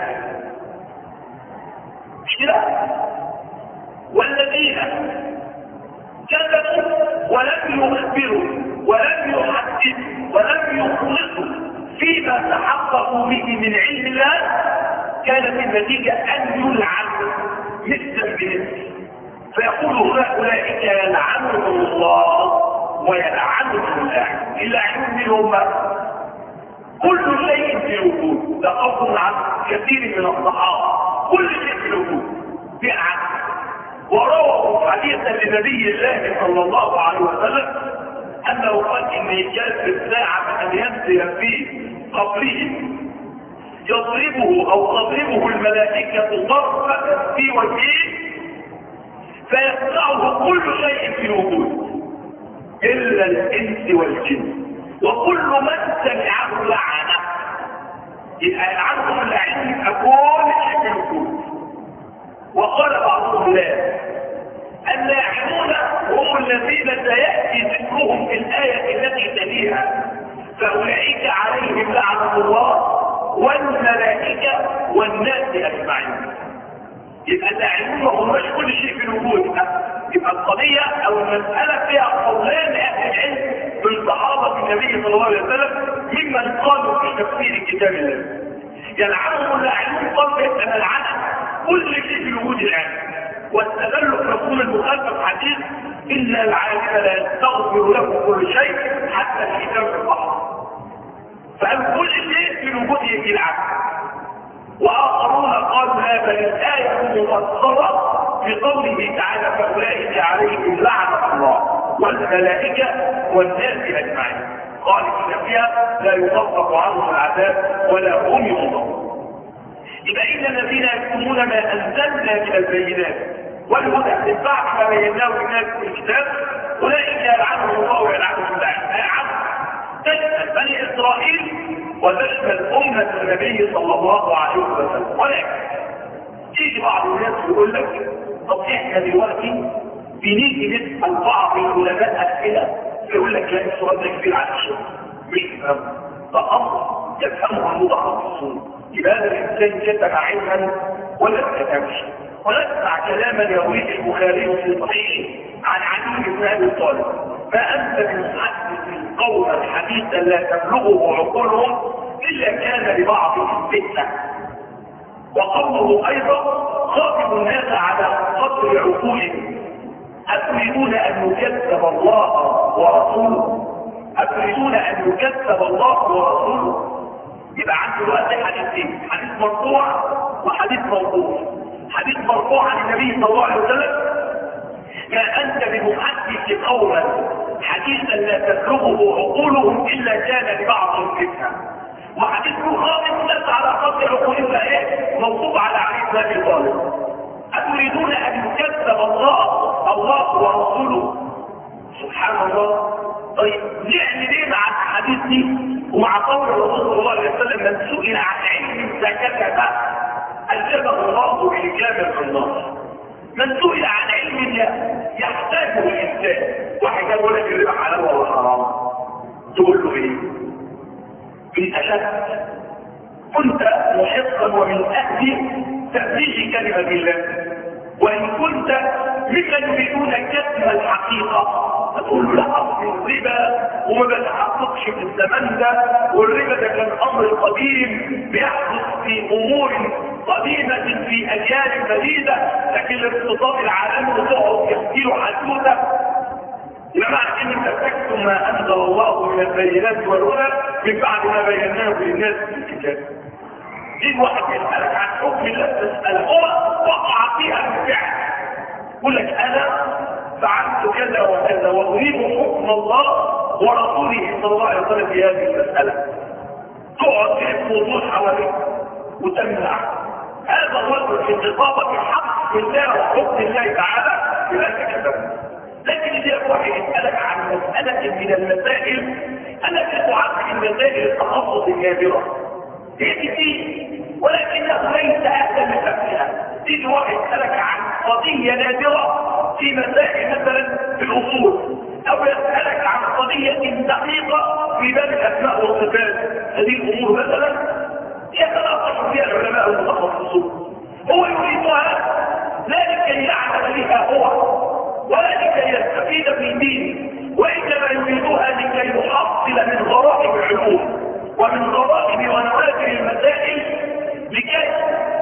مش كده؟ والذين كذبوا ولم يخبروا ولم يحدثوا ولم يخلصوا فيما تحققوا به من علم الله كانت النتيجة أن يلعنوا مثلا بمثل. فيقول هؤلاء يلعنهم الله ويلعنهم اللاعنون. اللاعنون منهم كل شيء في الوجود. ده قول عن كثير من الصحابة كل شيء في الوجود بيلعن. ورووا حديثا لنبي الله صلى الله عليه وسلم أنه قال إن الكلب الساعة أن ينزل في قبره يضربه أو تضربه الملائكة ضربة في وجهه فيصنعه كل شيء في الوجود إلا الإنس والجن وكل من سمعه لعنه. يبقى يلعنهم اللعين يبقى كل شيء في الوجود. وقال بعضهم لا اللاعنون هم الذين سيأتي ذكرهم في الآية التي تليها فأولئك عليهم لعنة الله والملائكة والناس أجمعين. يبقى اللاعنون ما هماش كل شيء في الوجود. يبقى القضية أو المسألة فيها قولان أهل العلم بالصحابة النبي صلى الله عليه وسلم ممن قالوا في تفسير كتاب الله. يلعنهم اللاعنون قالوا أن العنة كل شيء في الوجود الآن. واستدلوا رسول المخالفة حديث إن العالم لا يستغفر له كل شيء حتى الكتاب البحر. فقال كل شيء في الوجود يجي العالم. وآخرون قالوا هذا الآية مفسرة بقوله تعالى فأولئك عليهم لعنة الله والملائكة والناس أجمعين خالدين فيها لا يخفف عنهم العذاب ولا هم ينظرون. يبقى إن الذين يكتمون ما أنزلنا من البينات والهدى من بعد ما بيناه للناس في الكتاب أولئك يلعنهم الله ويلعنهم اللاعنون. تشمل بني إسرائيل وتشمل أمة النبي صلى الله عليه وسلم. ولكن تيجي بعض الناس يقول لك طب احنا دلوقتي بنيجي نسأل بعض العلماء أسئلة يقول لك لا السؤال ده كبير على الشغل مش فهم. ده أمر يفهمه المتخصصون. يبقى هذا الإنسان كتب علما ولا كتبش ولا تسمع كلاما يرويه البخاري في صحيحه عن علي بن أبي طالب فأنت بمحدث القول الحديث لا تبلغه عقولهم إلا كان لبعضهم فتنة. وقوله أيضا خاطب الناس على قدر عقولهم. أتريدون أن يكذب الله ورسوله؟ أتريدون أن يكذب الله ورسوله؟ يبقى عنده دلوقتي حديثين، حديث مرفوع وحديث موقوف. حديث مرفوع عن النبي صلى الله عليه وسلم ما أنت بمحدث قوما حديثا لا تبلغه عقولهم إلا كان لبعضهم فتنة. وحديث مخاطب الناس على قدر عقولهم ايه؟ موصوف على علي بن أبي طالب. أتريدون أن يكذب الله الله ورسوله؟ سبحان الله. طيب نعمل ايه مع الحديث دي ومع قول الرسول صلى الله عليه وسلم من سئل عن علم فكذب أجابه الله بإجابة الناس. من سئل عن علم يحتاجه الإنسان واحد يقول لك الربا حلال ولا حرام تقول له ايه؟ من أشد كنت محقا ومن أهل تبليغ كلمة الله وإن كنت ممن يريدون كتم الحقيقة تقول له لا أصل الربا وما بتحققش في الزمن ده والربا ده كان أمر قديم بيحدث في أمور قديمة في أجيال مديدة لكن الاقتصاد العالمي بتقعد يحكيله حدوثة. يبقى يبقى معنى انك تكتم ما انزل الله من البينات والهدى من بعد ما بيناه للناس في الكتاب. دي واحد يسالك عن حكم الله تساله هو وقع فيها بالفعل، يقول لك انا فعلت كذا وكذا واريد حكم الله ورسوله صلى الله عليه وسلم في هذه المساله. تقعد في وضوح حواليك وتمنع هذا الرجل في خطابه الحق بالله وحكم الله تعالى بهذا كذا. لكن إذا واحد يسألك عن مسألة من المسائل التي تعد المسائل التخصص النادرة هي كتير ولكنه ليس أهلا لفهمها. تيجي واحد يسألك عن قضية نادرة في مسائل مثلا في الأصول، أو يسألك عن قضية دقيقة في باب الأسماء والصفات. هذه الأمور مثلا يتناقش فيها العلماء المتخصصون، هو يريدها لا لكي يعلم بها هو ولا لكي يستفيد من دينه، وإنما يريدها لكي يحصل من غرائب العلوم ومن غرائب ونوادر المسائل لكي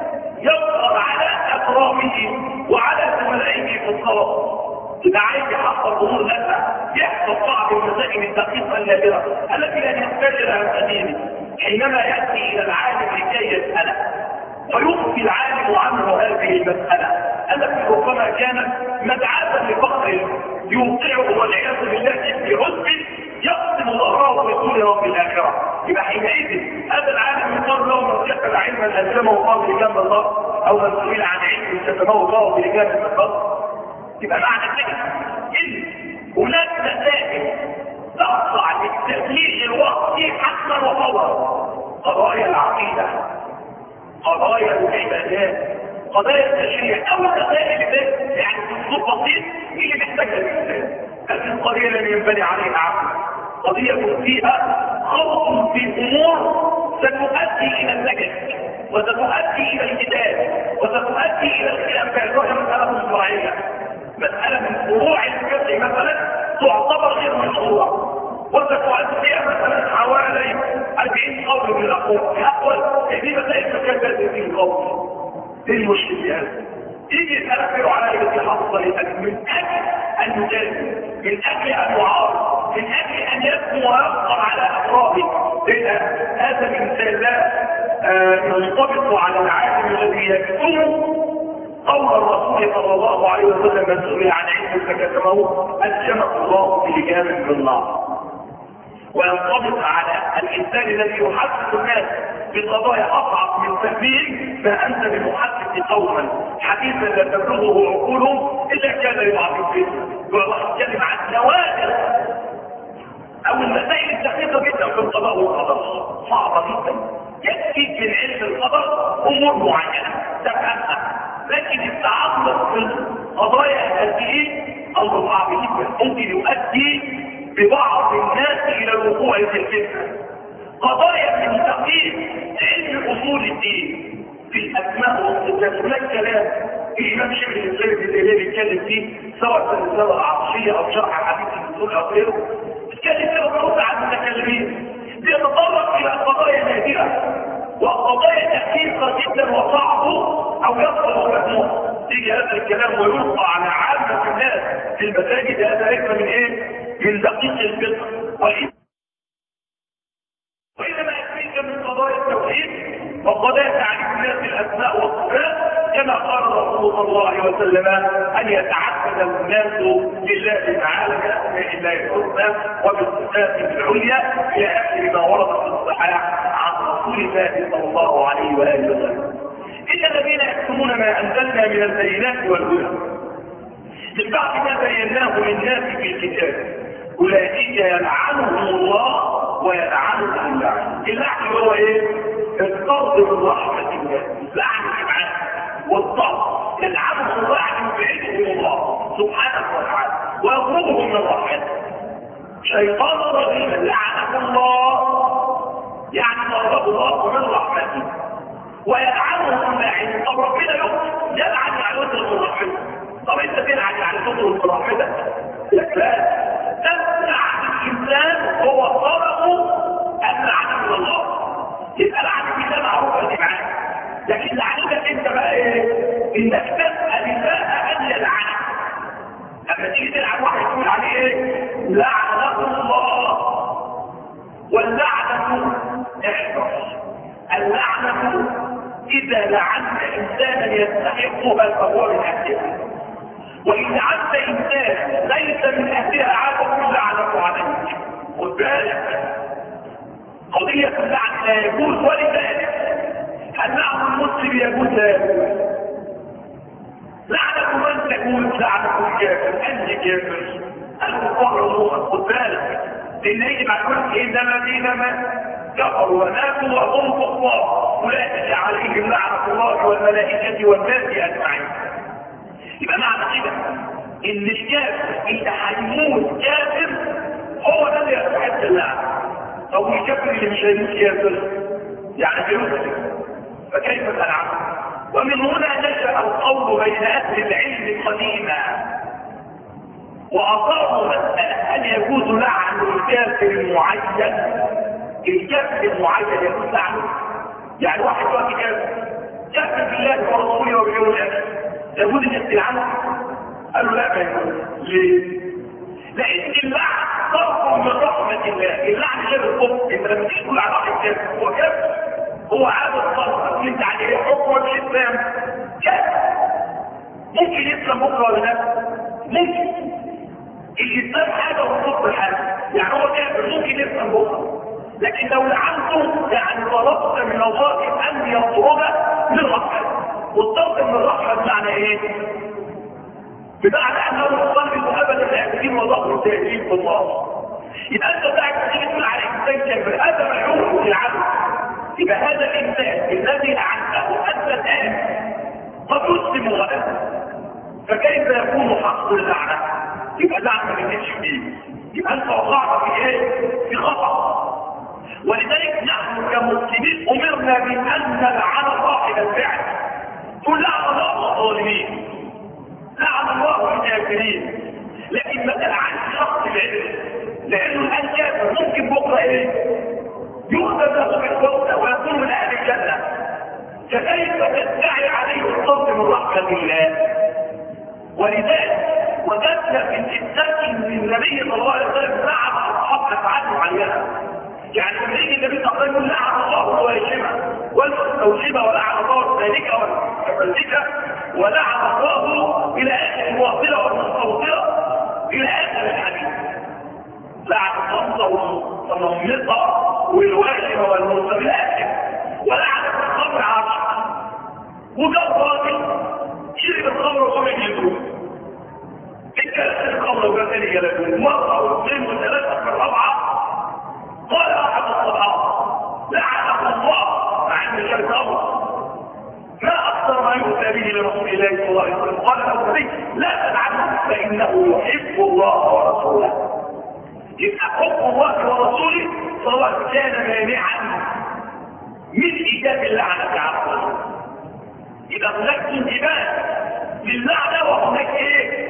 يظهر على أكرامه وعلى زملائه في الصلاة. إذا عايز يحصل أمور نفسه يحصل بعض المسائل الدقيقة النادرة التي لا يحتاج لها دينه، حينما يأتي إلى العالم لكي يسأله ويخفي العالم عنه هذه المسألة التي ربما كانت مدعاة لفقر يوقعه والعياذ بالله في عذب يقسم ظهره بطول يوم الآخرة. يبقى حينئذ هذا العالم يقال له من كتب علما ألزمه الله بلجام الله، أو من سئل عن علم كتبه الله بلجام الله. يبقى معنى كده إن هناك مسائل تخضع للتبليغ الوقتي حتما وفورا، قضايا العقيدة، قضايا العبادات، قضايا التشريع، او المسائل اللي يعني باسلوب بسيط هي اللي محتاجها الانسان، لكن قضيه لم ينبني عليها عقل، قضيه فيها خوض في امور ستؤدي الى النجس وستؤدي الى الجدال وستؤدي الى الخلاف بينها. مساله شرعيه، مساله من فروع الفقه مثلا تعتبر غير مشروعه وستؤدي مثلا حوالي أربعين قول من الاقوال الاقوال دي مسائل تكاد في القول. ايه المشكله في هذا؟ يجي يتأثر على التي حصل من اجل ان يجادل، من اجل ان يعارض، من اجل ان يسمو ويفقر على افراده. لان هذا الانسان لا ينطبق على العالم الذي يكتم قول الرسول صلى الله عليه وسلم من سئل عن علم فكتمه الجمع الله بلجام من النار، وينطبق على الانسان الذي يحدث الناس بقضايا اصعب من تهميل فانت بمحدث قوما حديثا لا تبلغه عقولهم الا كان يعرف به. ويتكلم عن نوادر او المسائل الدقيقه جدا في القضاء والقدر، صعبه جدا، يكفيك من علم القدر امور معينه تفهمها، لكن التعمق في القضايا التي امر صعب جدا ممكن يؤدي ببعض الناس الى الوقوع في الفتنه. قضايا من تقييد علم اصول الدين في الاسماء والصفات، هناك كلام الامام شيخ الاسلام ابن تيميه بيتكلم فيه سواء في الرساله العطشيه او شرح حديث الاصول او غيره، بيتكلم فيه بنص عن المتكلمين، بيتطرق الى قضايا نادره وقضايا دقيقه جدا وصعبه او يصل مجموعه. يجي هذا الكلام ويلقى على عامه الناس في المساجد، هذا ليس من ايه؟ من دقيق الفقه، وإنما يكفيك من قضايا التوحيد وقضايا تعريف الناس الأسماء والصفات، كما قال الرسول صلى الله عليه وسلم أن يتعبد الناس لله تعالى بأسماء الله الحسنى وبالصفات العليا إلى آخر ما ورد في الصحاح عن رسول الله صلى الله عليه وآله وسلم. إن الذين يكتمون ما أنزلنا من البينات والهدى من بعد ما بيناه للناس في الكتاب أولئك يلعنهم الله ويلعنهم اللعن. اللعن هو ايه؟ الطرد من رحمة الله، لعن العباد والطرد، يلعنهم الله عن بعيدهم الله سبحانه وتعالى ويطردهم من رحمته. شيطان رجيم لعنه الله يعني طرده الله من رحمته، ويلعنهم اللعن. طب ربنا يلعن يعني يطرد من رحمته. طب انت تلعن يعني تطرد من رحمتك؟ لا، تلعن الانسان هو طرده اللعن من الله. يبقى لعنة ده معروفة دي معاك، لكن لعنتك انت بقى ايه؟ انك تسأل الله ان يلعنك. لما تيجي تلعن واحد تقول عليه ايه؟ لعنه الله. واللعنة احذر، اللعنة إذا لعنت إنسانا يستحقها فهو من أهلها، وإن لعنت إنسانا ليس من أهلها عادة اللعنة عليك. خد بالك، قضية اللعن لا يجوز، ولذلك اللعن المسلم يجوز لا يجوز. لعنة من تجوز؟ لعنة الكافر. أنت كافر الكفار عموما، خد بالك، لأن يجب على كل إنما الذين كفروا وماتوا وهم كفار أولئك عليهم لعنة الله والملائكة والناس أجمعين. يبقى معنى كده إن الكافر اللي هيموت كافر هو ده اللي يستحق اللعنة. طب الكافر اللي مش هيموت كافر يعني بيسلم، فكيف تلعنه؟ ومن هنا نشأ القول بين أهل العلم قديما وأصابوا مسألة هل يجوز لعن الكافر المعين؟ الكافر المعين يجوز لعنه؟ يعني واحد وقت كافر كافر بالله ورسوله وباليوم الآخر يجوز انك تلعنه؟ قالوا لا ما يجوز. ليه؟ لأن اللعن طرف من رحمة الله. اللعن غير الكفر. انت لما تيجي تقول على واحد كافر هو كافر، هو عادة طرف تقول انت عليه حكم الإسلام كافر. ممكن يسلم بكره ولا لا؟ ممكن. الإسلام حاجة والكفر حاجة، يعني هو كافر ممكن يسلم بكره، لكن لو لعنته يعني طلبت من الله أن يطرد من الرحمة. والطرد من الرحمة بمعنى ايه؟ بمعنى انه يصلي ابدا العابدين وظهر التهديد بالله. يبقى انت بتاعك تيجي تقول على انسان كافر هذا ملعون في العبد. يبقى هذا الانسان الذي لعنته انت الان قد يسلم غدا، فكيف يكون حق اللعنه؟ يبقى اللعنه ما بتجيش فيه، يبقى انت وقعت في ايه؟ في خطا. ولذلك نحن كمسلمين امرنا بان نلعن صاحب الفعل. قل لعن الله الظالمين، لعن الله الكافرين، لكن ما تلعنش شخص العلم، لانه الان كافر ممكن بكره ايه؟ يؤخذ له بالحسنى ويكون من اهل الجنه. فكيف تدعي عليه الصبر من رحمه الله؟ ولذلك وجدنا في الإسلام من النبي صلى الله عليه وسلم لعن أصحاب أفعاله عليها. يعني لما يجي النبي صلى الله عليه وسلم لعن الله الواشمة والمستوجبة ولعن الله السالكة والمتفلتة ولعن الله إلى آخر الواصلة والمستوصلة إلى آخر الحديث. لعن الخمسة والمنمطة والواشمة والمستوصلة ولعن الخمر عشرة. وجاء راجل شرب الخمر وقام يجلدوه. كانت الخمر وكان يجلدوه مرة واثنين وثلاثة في الرابعة. قال أحد الصحابة لعنه الله مع أن الشرك أمر ما أكثر ما يؤتى به لرسول الله صلى الله عليه وسلم. قال له النبي لا تلعنه فإنه يحب الله ورسوله. يبقى حب الله ورسوله صلى الله عليه وسلم كان مانعا من إيجاب اللعنة على الرسول. إذا هناك انتباه للعنة وهناك إيه؟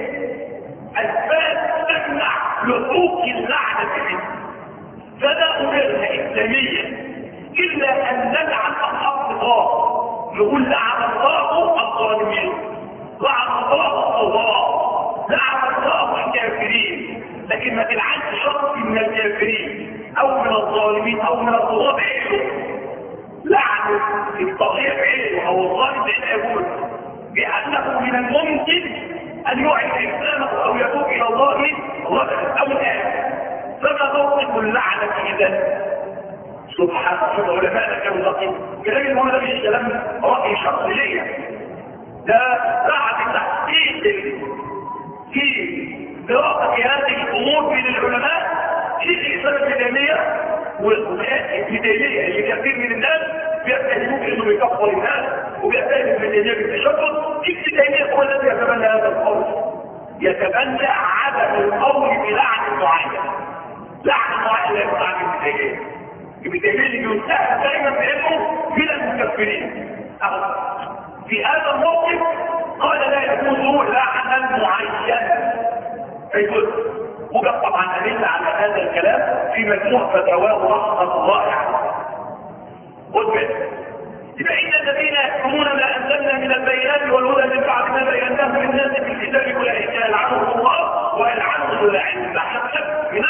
أسباب تمنع لحوق اللعنة منه. فلا أمرنا إسلاميا إلا أن نلعن أصحاب الله. نقول لعن الله الظالمين، لعن الله الله، لعن الله الكافرين، لكن ما تلعنش شخص من الكافرين أو من الظالمين أو من الطغاة بعينه. لعن الطغية بعينه أو الظالم بعينه يقول بأنه من الممكن أن يعيد إسلامه أو يتوب إلى الله الله أو الآن. فما موقف اللعنة إذا؟ سبحان الله. علماء كانوا دقيق كلام المولى مش كلام رأي شخصية، ده بعد تحقيق في دراسة هذه الأمور من العلماء في الإسلام الإسلامية والابتدائية اللي كثير من الناس بيتهمون انه يكفر الناس وبيتهم الابتدائية بالتشدد. الابتدائية هو الذي يتبنى هذا القول، يتبنى عدم القول بلعن معين. لعن معين لا يقع عن الابتدائية. الابتدائية ينتهى دائما بانه من المكفرين. في هذا الموقف قال لا يجوز لعن معين فيجوز. وجد طبعا أدلة على هذا الكلام في مجموع فتاواه رحمة الله عليه. خد بالك، يبقى إن الذين يحكمون ما أنزلنا من البينات والهدى من بعد ما بيناه للناس في الكتاب أولئك يلعنهم الله ويلعنهم اللاعنون. حتى من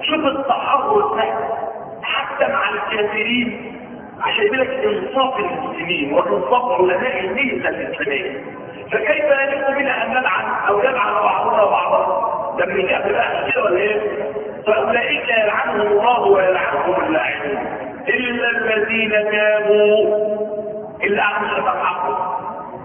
شوف التحرر ده حتى مع الكافرين عشان يقول لك انصاف المسلمين وانصاف علماء الميزه الاسلاميه. فكيف يليق بنا ان نلعن او يلعن بعضنا بعضا؟ ده من الكافر بقى كده ولا ايه؟ فاولئك يلعنهم الله ويلعنهم اللاعنون الا الذين تابوا. اللي مش هتتحقق.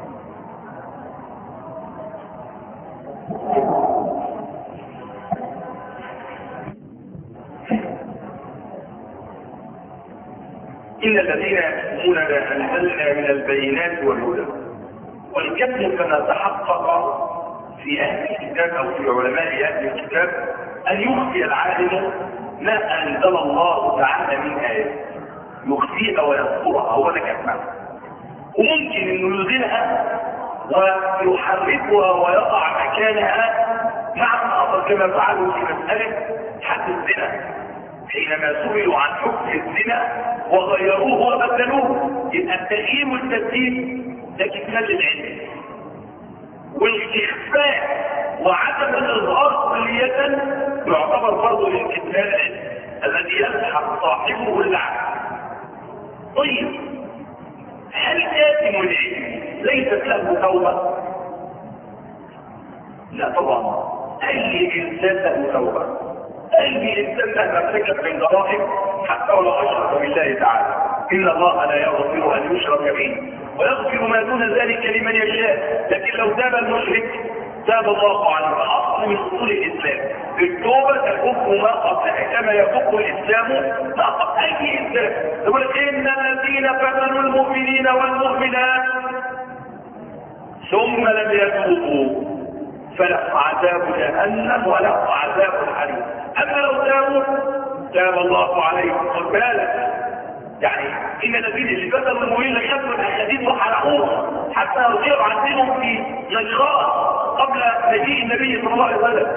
إن الذين يكتمون ما أنزلنا من البينات والهدى والكتم كما تحقق في أهل الكتاب أو في علماء أهل الكتاب أن يخفي العالم ما أنزل الله تعالى من آيات يخفيها ويذكرها هو ده كتمها، وممكن أنه يزيلها ويحركها ويقع مكانها مع الأمر كما فعلوا في مسألة حد الزنا حينما سئلوا عن حكم الزنا وغيروه وبدلوه. يبقى التغيير والتبديل ده كتمان للعلم، والاخفاء وعدم الاظهار كلية يعتبر برضه الكتمان العلم الذي يلحق صاحبه اللعنة. طيب هل كاتم العلم ليست له توبة؟ لا طبعا، اي انسان له توبة، اي انسان له ارتكب من جرائم حتى ولو اشرك بالله تعالى. ان الله لا يغفر ان يشرك به ويغفر ما دون ذلك لمن يشاء، لكن لو تاب المشرك تاب الله عنه. اصل من اصول الاسلام التوبه تكف ما قبلها كما يكف الاسلام ما قبل اي انسان. يقول ان الذين فتنوا المؤمنين والمؤمنات ثم لم يتوبوا فله عذاب جهنم وله عذاب الحريق. اما لو تابوا تاب الله عليهم. خد بالك يعني ان الذين اللي فتنوا المؤمنين خدوا الاحاديث وحرقوها حتى يضيعوا عندهم في نشرات قبل مجيء النبي صلى الله عليه وسلم.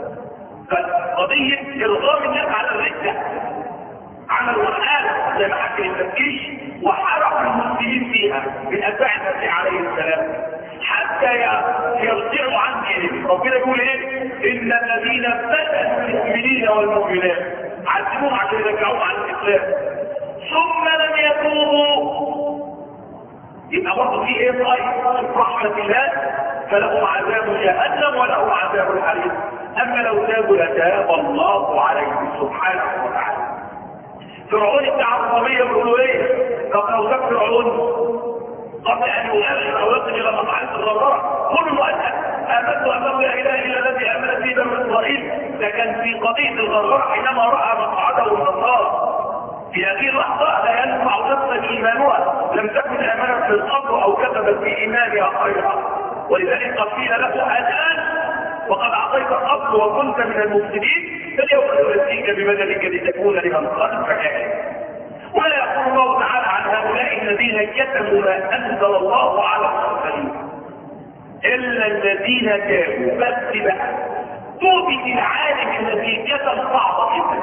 فقضيه ارغام الناس على الرده على الوحاله زي ما حكى التفكيش وحرق المسلمين فيها من اتباع المسيح عليه السلام حتى يرجعوا عن دينهم. ربنا يقول ايه؟ ان الذين فتنوا المؤمنين والمؤمنات عذبوهم عشان يرجعوهم عن الاسلام ثم لم يتوبوا. يبقى برضه في ايه؟ طيب رحمه الله فلهم عذاب جهنم ولهم عذاب الحريق. اما لو تابوا لتاب الله عليهم سبحانه وتعالى. فرعون ادعى الربوبيه والالوهيه. طب لو تاب فرعون قبل ان يؤمن او يصل الى مطعم الغرار كل مؤسس امنت انه لا اله الا الذي امن به بنو اسرائيل. ده كان في قضيه الغرار حينما راى مقعده من النار في هذه اللحظه لا ينفع نفسا ايمانها لم تكن امنت في القبر او كتبت في ايمانها خيرا. ولذلك قيل له الان وقد اعطيت القبر وكنت من المفسدين فاليوم ننجيك ببدنك لتكون لمن خلفك آية. ولا يقول الله تعالى عن هؤلاء الذين كتموا ما انزل الله على المرسلين الا الذين تابوا. بس بقى توبه العالم الذي كتم صعبه جدا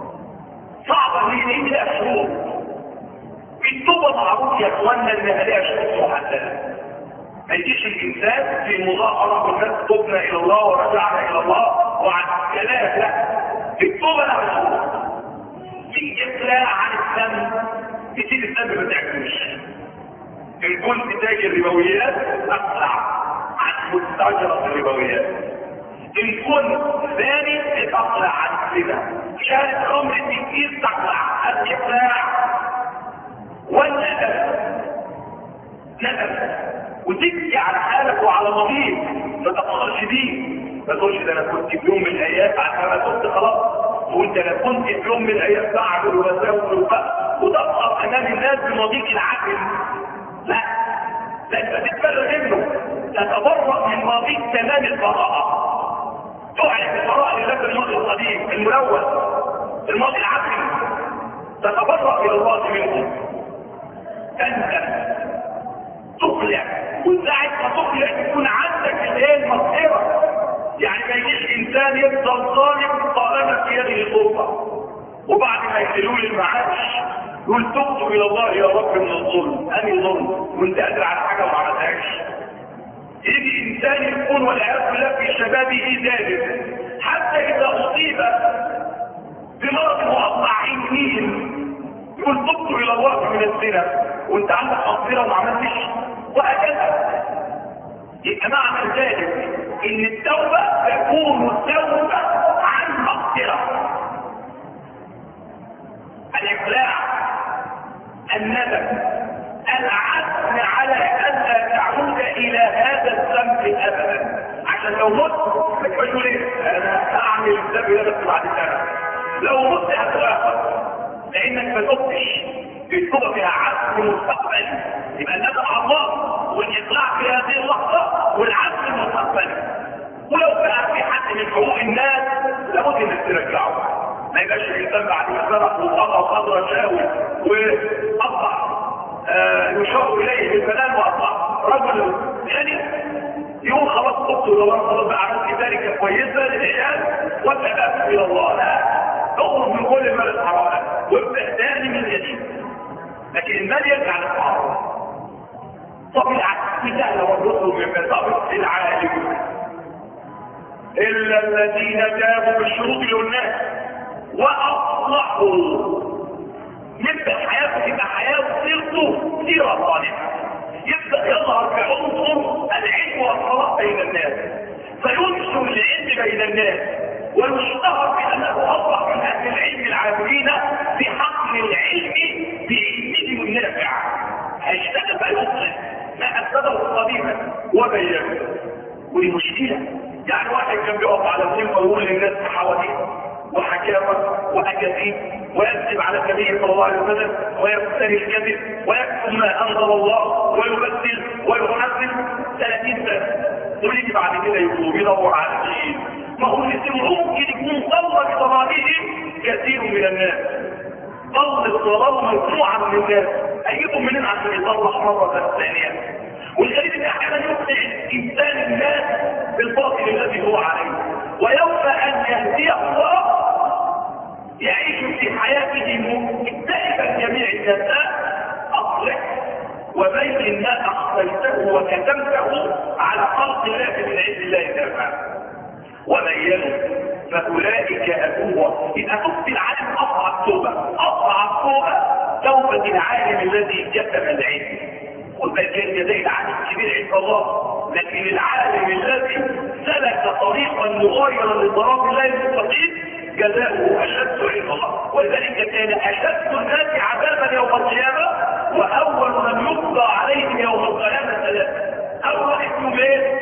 صعبه ليه؟ لها شروط. التوبه معروف يا اخوانا انها لها شروط محدده. ما يجيش الانسان في مظاهره والناس تبنا الى الله ورجعنا الى الله وعن كلام. لا، التوبه لها شروط. الإقلاع عن الذنب كتير الذنب ما تعملوش. إن كنت تاجر ربويات أقلع عن مستأجرة الربويات. إن كنت ثاني تقلع عن الزنا. شارك خمر كتير تقلع. الإقلاع والندم ندم وتبكي على حالك وعلى مريض ما تقصرش بيه. ما تقولش ده انا كنت في يوم من الايام عشان انا كنت خلاص وانت لا كنت في يوم من الايام بعمل وبساوي وتبقى امام الناس بمضيق العقل. لا، ده انت تتبرر منه، تتبرأ من ماضيك تمام البراءة. تعلن البراءة لله في الماضي القديم الملوث الماضي العقل، تتبرأ الى الله منه. تندم تقلع، وساعة ما تقلع تكون عندك الايه المصيرة. يعني ما يجيش انسان يفضل ظالم طالما في يده الغرفة وبعد ما يحلوا لي المعاش يقول تبت الى الله يا رب من الظلم. اني ظلم وانت قادر على حاجه وما عملتهاش. يجي انسان يكون والعياذ بالله في شبابه ذلك حتى اذا اصيب تقول تبت الى الله من الزنا وانت عندك مغفره وما عملتش، وهكذا. يبقى معنى ذلك ان التوبه تكون توبه عن مغفره، الاقلاع، الندم، العزم على الا تعود الى هذا الذنب ابدا. عشان لو مت ما تبقاش تقول ايه انا اعمل الذنب ده بس بعد سنه، لو مت هتؤاخذ لانك ما تبتش. التوبه فيها عزم مستقبلي، يبقى الندم على الله والاقلاع في هذه اللحظه والعزم المستقبلي. ولو بقى في حد من حقوق الناس لابد انك ترجعه، ما يبقاش الانسان بعد ما سرق وقضى وقدر شاوي واصبح آه يشار اليه بالبنان واصبح رجل غني، يقول خلاص قلت له خلاص بقى عملت ذلك كويسه للعيال واتبعت الى الله. لا، اخرج من كل المال الحرام وابدا تاني من جديد. لكن المال يرجع للحرام. طب العكس سهل والرسل من مسابق العالم الا الذين تابوا بالشروط اللي قلناها واصلحوا، يبدا حياته تبقى حياه سيرته سيره صالحه، يبدا يظهر بعنصر العلم والصلاح بين الناس، فينشر العلم بين الناس ويشتهر بانه اصبح من اهل العلم العاملين في حقل العلم بعلمهم النافع. هيشتغل فيصلح ما افسده قديما وبينه. ودي مشكله، يعني واحد كان بيقف على السلم ويقول للناس حواديت وحكامه واكاذيب ويكذب على النبي صلى الله عليه وسلم ويفتري الكذب ويكتم ما انزل الله ويبدل ويحذف ثلاثين سنه، ويجي بعد كده يقول يدور على الدين. ما هو ممكن يكون ضل بضلاله كثير من الناس، ضل الضلال مجموعه من الناس، اجيبهم منين عشان يصلح مره ثانيه؟ والغريب ان احيانا يخطئ الانسان الناس بالباطل الذي هو عليه، ويوم ان يهديه الله يعيش في حياته مختلفا جميع الناس. اصلح وبين ما اخفيته وكتمته على خلق الله من عند الله تعالى وبينوا فاولئك اتوب. يبقى توبه العالم اصعب توبه، اصعب توبه توبه العالم الذي كتم العلم، والباقي زي العالم الكبير عند الله. لكن العالم الذي سلك طريقا مغايرا لصراط الله المستقيم جزاؤه اشد عند الله. ولذلك كان اشد الناس عذابا يوم القيامه واول من يقضى عليهم يوم القيامه ثلاثه. اول اسمه ايه؟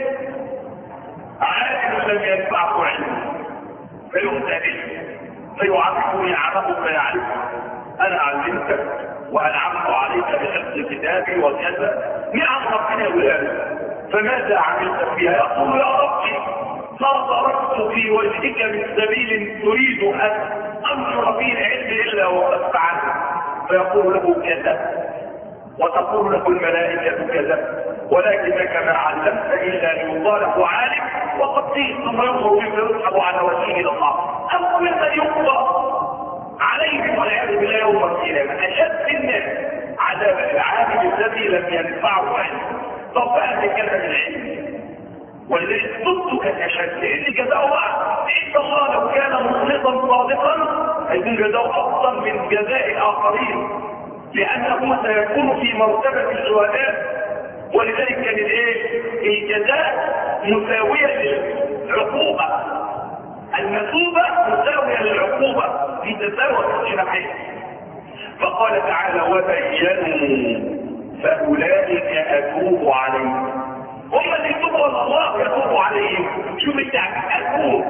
عالم لم ينفعه علمه فيؤتى به فيعرفه نعمه فيعرفه. انا علمتك وانعمت عليك بحفظ كتابي وكذا، نعم ربنا ولاده، فماذا عملت فيها؟ يقول يا ربي ما ضربت في وجهك من سبيل تريد ان انشر فيه العلم الا وقد فعلت. فيقول له كذا وتقول له الملائكه كذا، ولكنك ما علمت الا ليطالب عالم وقد جئت ثم ينظر بك يسحب على وجهه الى الله. اما ممن يقضى عليهم والعياذ بالله يوم القيامه اشد الناس عذابا العالم الذي لم ينفعه علمه. طب بقى كلمه العلم ولذلك ضدك الاشد، لان جزاؤه عند الله لو كان مخلصا صادقا هيكون جزاؤه افضل من جزاء الاخرين، لانه سيكون في مرتبه الشهداء. ولذلك كان الايه؟ الجزاء مساويه للعقوبه، المثوبه مساويه للعقوبه في تساوي الجناحين. فقال تعالى وبينوا فاولئك اتوب عليهم. هم اللي يتوبوا على الله يتوب عليهم. شوف التعبير اتوب،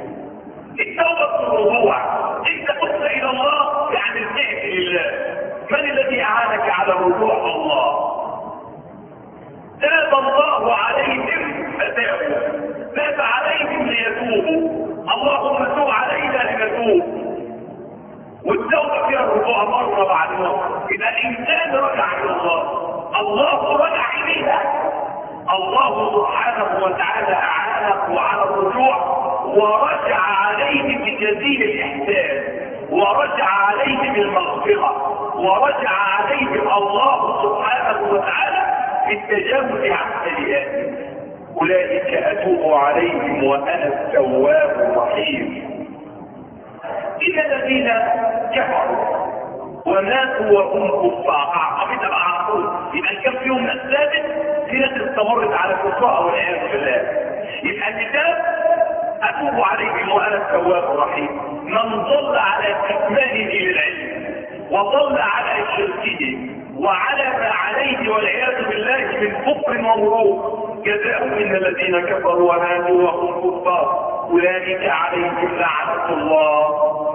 التوبه في الموضوع انت تبت الى الله يعني رجعت لله. من الذي اعانك على الرجوع الله؟ تاب الله عليهم فتابوا، تاب عليهم ليتوبوا. اللهم توب علينا لنتوب. والتوبه فيها الرجوع مره بعد مره. اذا الانسان رجع الى الله الله رجع اليها. الله سبحانه وتعالى اعانه على الرجوع ورجع عليه بجزيل الاحسان، ورجع عليه بالمغفره، ورجع عليه الله سبحانه وتعالى بالتجاوز عن سيئاته. اولئك اتوب عليهم وانا التواب الرحيم. إن الذين كفروا وماتوا وهم كفار. عقيدة بقى على طول. يبقى كان فيهم ناس ثابت، في ناس استمرت على كفرها والعياذ بالله. يبقى الكتاب اتوب عليهم وانا التواب الرحيم. من ضل على كتمانه للعلم وضل على شركه وعلى ما عليه والعياذ بالله من كفر ومرور، جزاؤهم ان الذين كفروا وماتوا وهم كفار اولئك عليهم لعنة الله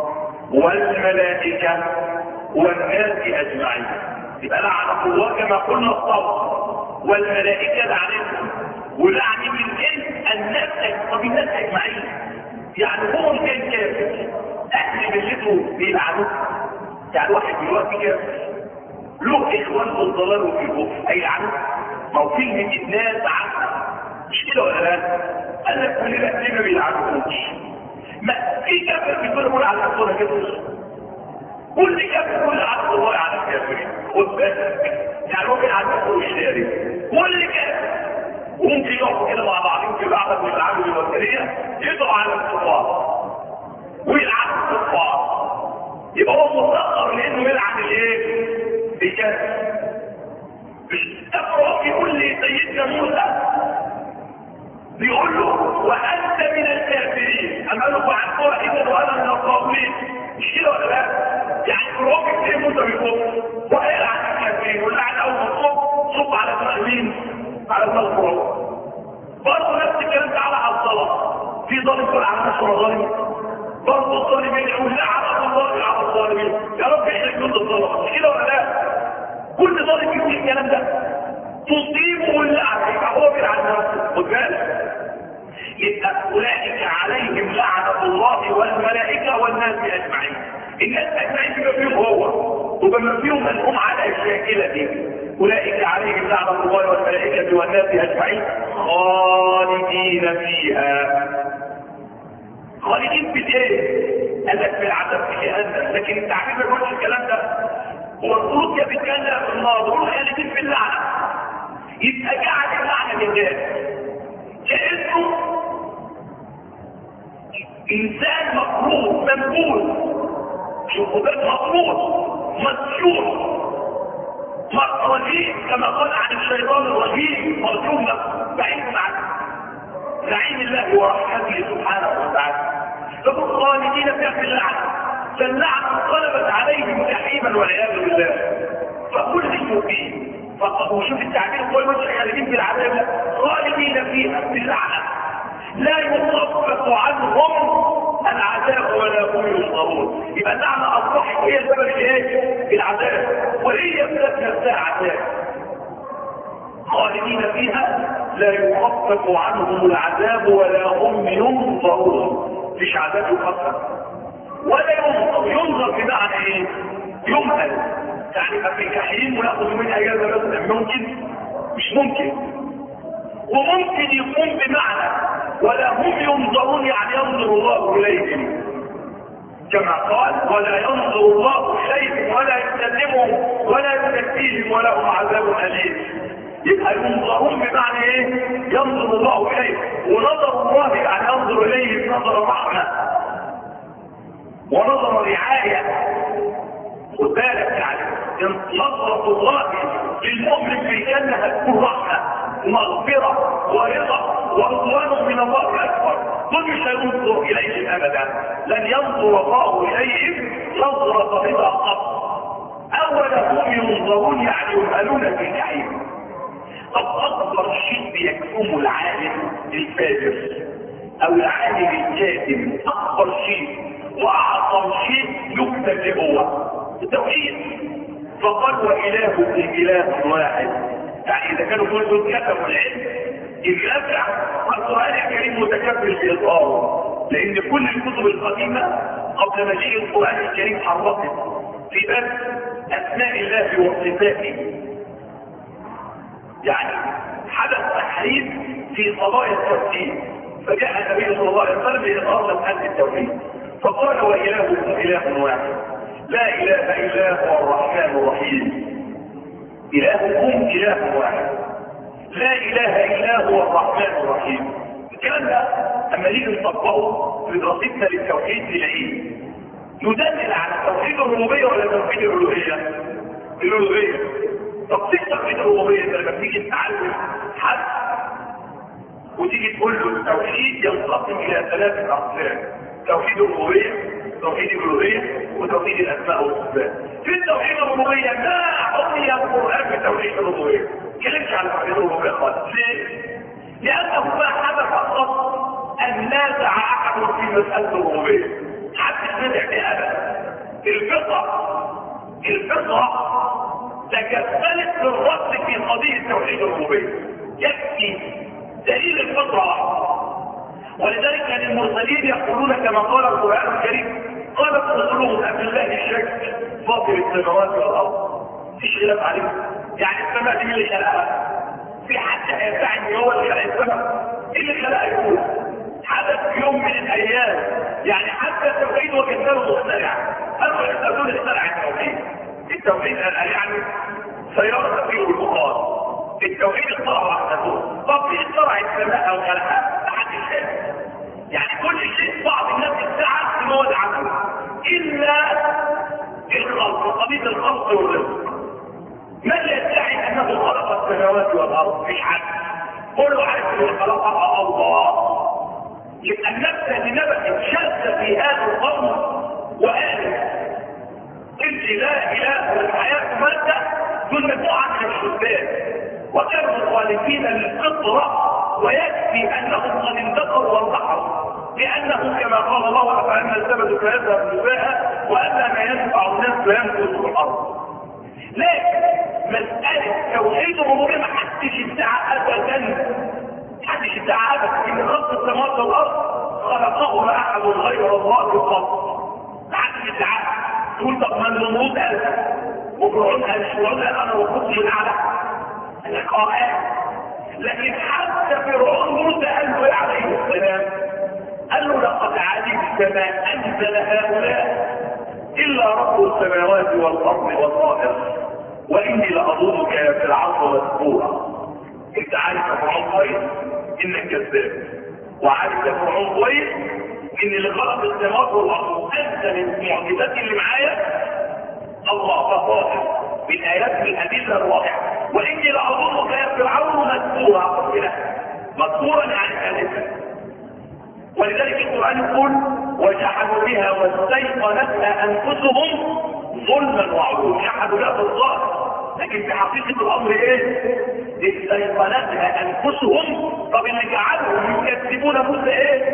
والملائكة والناس اجمعين. يبقى لعنة الله كما قلنا الصوت، والملائكة لعنتهم، ولعن من جنس الناس. طب الناس اجمعين يعني هم كان كافر اهل ملته بيلعنوه. يعني واحد دلوقتي كافر له اخوان في الضلال وفي الكفر هيلعنوه. ما هو كلمة الناس عنها مش كده ولا لا؟ قال لك كل الاهل ما بيلعنوش. ما في كافر بيقول يقول على الصورة كافر، كل كافر كل عبد الله على الكافرين. خد بالك يعني هو بيلعنوه مش داري كل كافر. وممكن يقفوا كده مع بعضهم في بعض من العامل الوكالية يدعوا على الكفار ويلعنوا الكفار. يبقى هو مصدر لانه يلعن الايه؟ الكافر. مش تقرأ في كل سيدنا موسى بيقول له وانت من الكافرين، اما له فعن قائدا وانا من القائلين. مش كده ولا لا؟ يعني قرآن كتير موسى بيقول ويلعن الكافرين واللعن اول ما تصب صب على دماغ مين؟ على دماغ القرآن. برضه نفس الكلام تعالى على الصلاة. في ظالم يقول على نفسه الظالم، برضه الظالمين يقول لعن الله على الظالمين. يا رب احنا كل الظلمة. مش كده ولا لا؟ كل ظالم يقول الكلام ده تصيبه اللعنة، يبقى هو بيلعن نفسه. خد بالك. يبقى اولئك عليهم لعنة الله والملائكة والناس اجمعين. الناس اجمعين بما فيهم هو وبما فيهم من هم على الشاكلة دي. اولئك عليهم لعنة الله والملائكة والناس اجمعين خالدين فيها. خالدين في الايه؟ قال لك في العذاب في جهنم. لكن التعبير ما يقولش الكلام ده. هو الخروج يا بيتكلم في النار ويقول خالدين في اللعنة. يبقى جعل اللعنة لله كأنه انسان مكروه منبوذ، شوفوا مكروه مسجون رجيم كما قال عن الشيطان الرجيم مرجوم بعيد عن نعيم الله ورحمته سبحانه وتعالى. فهم خالدين فيها في اللعنة، فاللعنة انقلبت عليهم جحيما والعياذ بالله. فكل فيه فقط. وشوف التعبير هو مش خالدين في العذاب، خالدين فيها في اللعنة لا يخفف عنهم العذاب ولا هم يشعرون. يبقى اللعنة اصبحت هي السبب الايه؟ العذاب، وهي بذات نفسها عذاب. خالدين فيها لا يخفف عنهم العذاب ولا هم ينظرون. مفيش عذاب يخفف ولا ينظر. ينظر بمعنى ايه؟ يمهل. يعني ما في جحيم وياخذ منها اجازه بس ممكن؟ مش ممكن. وممكن يكون بمعنى ولا هم ينظرون، يعني ينظر الله اليهم كما قال ولا ينظر الله اليهم ولا يكلمهم ولا يزكيهم ولهم عذاب اليم. يبقى ينظرون بمعنى ايه؟ ينظر الله اليهم. ونظر الله يعني ينظر اليهم نظر رحمه ونظر رعايه. خد بالك يعني نظرة الله للمؤمن في الجنة هتكون رحمة ومغفرة ورضا ورضوان من الله أكبر. دول مش هينظر إليهم أبدا، لن ينظر الله إليهم نظرة رضا قط. أولا هم ينظرون يعني يمهلون في الجحيم. طب أكبر شيء بيكتمه العالم الفاجر أو العالم الكاتم، أكبر شيء وأعظم شيء يكتب هو التوحيد. فقال وإلهكم إله واحد. يعني إذا كانوا كل دول كتبوا العلم النافع، القرآن الكريم متكبر في إظهاره، لأن كل الكتب القديمة قبل مجيء القرآن الكريم حرفت في باب أسماء الله وصفاته. يعني حدث تحريف في قضايا التوحيد، فجاء النبي صلى الله عليه وسلم لإظهار مسألة التوحيد فقال وإلهكم إله واحد لا إله إلا هو الرحمن الرحيم. إلهكم إله واحد لا إله إلا هو الرحمن الرحيم. الكلام ده أما نيجي نطبقه في دراستنا للتوحيد نلاقيه يدلل على توحيد الربوبيه ولا توحيد الالوهيه؟ الالوهيه. طب في توحيد الربوبيه لما تيجي تتعلم حد وتيجي تقول له التوحيد ينقسم الى ثلاثه اقسام: توحيد الربوبيه، توحيد الالوهيه، وتوحيد الاسماء والصفات. في التوحيد الربوبيه ما حكي القران بتوحيد الربوبيه، ما اتكلمش عن توحيد الربوبيه خالص. ليه؟ لانه ما حدث قط ان نازع احد في مساله الربوبيه، حتى سمع بها ابدا. الفطره الفطره تكفلت بالرد في قضيه توحيد الربوبيه، يكفي دليل الفطره واحده. ولذلك كان المرسلين يقولون كما قال القرآن الكريم: قالت رسلهم أفي الله الشك فاطر السماوات والأرض. مفيش خلاف عليه، يعني السماء دي اللي خلقها؟ في حد هيدعي ان هو اللي خلق السماء؟ اللي خلقها يقول حدث في يوم من الأيام. يعني حتى التوحيد وكذبه مخترع، قالوا يسألون اخترع التوحيد. التوحيد يعني سيارة فيه البخار، التوحيد اخترع وحدته. طب ليه اخترع السماء او خلقها؟ لحد الان يعني كل شيء بعض الناس ادعى ان هو اللي عمله الا الخلق، قضيه الخلق والرزق. من يدعي انه خلق السماوات والارض؟ مش حد. كله عارف ان خلقها الله. يبقى النفس اللي نبت شاذه في هذا القوم وقالت انت لا اله والحياه ماده، دول مجموعه من الشبان وكانوا مخالفين للفطره، ويكفي انهم قد انتقروا وانتحروا، لانه كما قال الله: فاما الزبد فيذهب جفاء واما ما ينفع الناس فيمكث في الارض. لكن مساله توحيد الربوبيه ما حدش ادعى ابدا، حدش ادعى ابدا ان خلق السماوات والارض خلقه احد غير الله قط. ما حدش ادعى. تقول طب ما النمرود قال وفرعون قال فرعون قال انا ربكم الاعلى. القرآن. لكن حتى فرعون موسى قال له عليه السلام، قال له: لقد علمت ما انزل هؤلاء الا رب السماوات والارض والطائر واني لاظنك يا فرعون مذكورا. انت عارف يا فرعون كويس انك كذاب، وعارف يا فرعون كويس ان اللي خلق السماوات والارض انت من المعجزات اللي معايا الله فظاهر بالايات بالادله الواضحه، واني لاظنك يا فرعون مذكورا. مذكورا يعني ثالثا. ولذلك القران يقول: وجحدوا بها واستيقنتها انفسهم ظلما وعلوا. جحدوا بها بالظاهر، لكن في حقيقه الامر ايه؟ استيقنتها انفسهم. طب اللي جعلهم يكذبون موسى ايه؟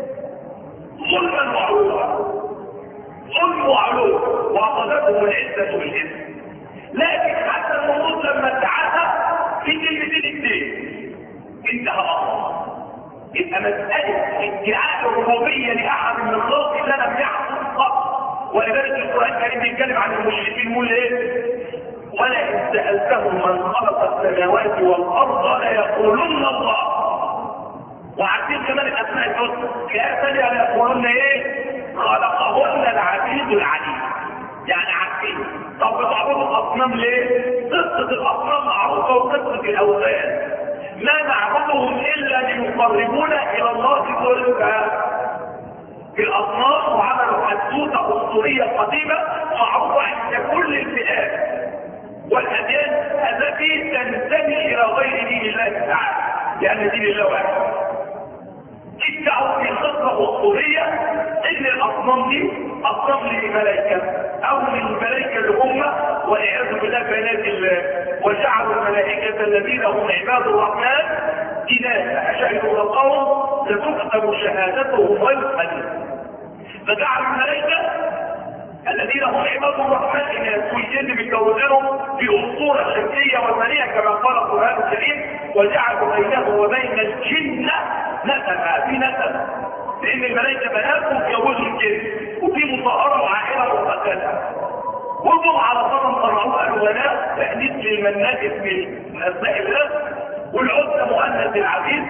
ظلما وعلوا. ظلم وعلو، واخذتهم العزه بالاثم. لكن حتى النصوص لما ادعاها في كلمتين اثنين انتهى امرها. يبقى مساله ادعاء الربوبيه لاحد من الخلق اللي لم يحصل قط. ولذلك القران الكريم بيتكلم عن المشركين يقول ايه؟ ولئن سالتهم من خلق السماوات والارض ليقولن الله. وعارفين كمان الاسماء الحسنى، كآية ثانية ليقولن ايه؟ خلقهن العزيز العليم. يعني عارفين. طب بتعبدوا الاصنام ليه؟ قصه الاصنام معروفه وقصه الاوثان. ما نعبدهم الا ليقربونا الى الله زلفى. في الاصنام وعملوا حدوته اسطوريه قديمه معروفه عند كل الفئات والاديان التي تنتمي الى غير دين الله تعالى، لان دين الله واحد. ادعوا في قصه اسطوريه ان الاصنام دي اصنام للملائكه او للملائكه اللي هم والعياذ بالله بنات الله، وجعلوا الملائكه الذين هم عباد الرحمن اناثا اشهدوا القوم لتكتب شهادتهم ويسالون. فجعلوا الملائكه الذين هم عباد الرحمن اناثا والجن بيكونهم في اسطوره شركيه وثنيه كما قال القران الكريم: وجعلوا بينه وبين الجن نسبا. في نسب لان الملائكه بناتهم يتجوزوا الجن، وفي مطهره وعائله مقدسه. وهم على ظن قرأوا قالوا بنات تأنيث للمنات من اسماء الله، والعزة مؤنث العزيز،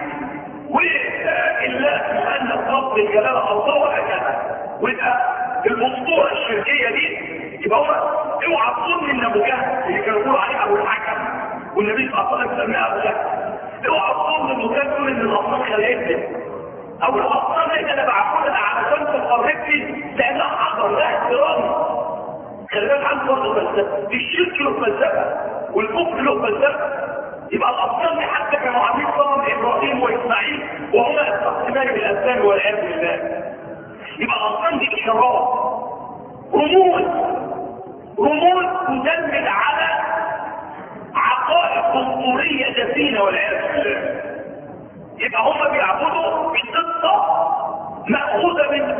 والله مؤنث لفظ الجلاله الله وهكذا. ويبقى الاسطوره الشركيه دي يبقى هو اوعى تظن ان ابو جهل اللي كانوا بيقولوا عليه ابو الحكم والنبي صلى الله عليه وسلم سماه ابو جهل، اوعى تظن انه كان يقول ان الاصنام خلقتني او الاصنام دي انا بعبدها علشان تقربني لانها حضر لها احترامي. خلي بالك عنده برضه فلسفه، الشرك له فلسفه والكفر له فلسفه. يبقى الاصنام حتى كانوا عاملين صنم ابراهيم واسماعيل وهما يستقسمان بالاذان والعياذ بالله. يبقى الاصنام دي اشارات، رموز، رموز تدلل على عقائد اسطوريه دفينه والعياذ بالله. يبقى هم بيعبدوا بقصه ماخوذه من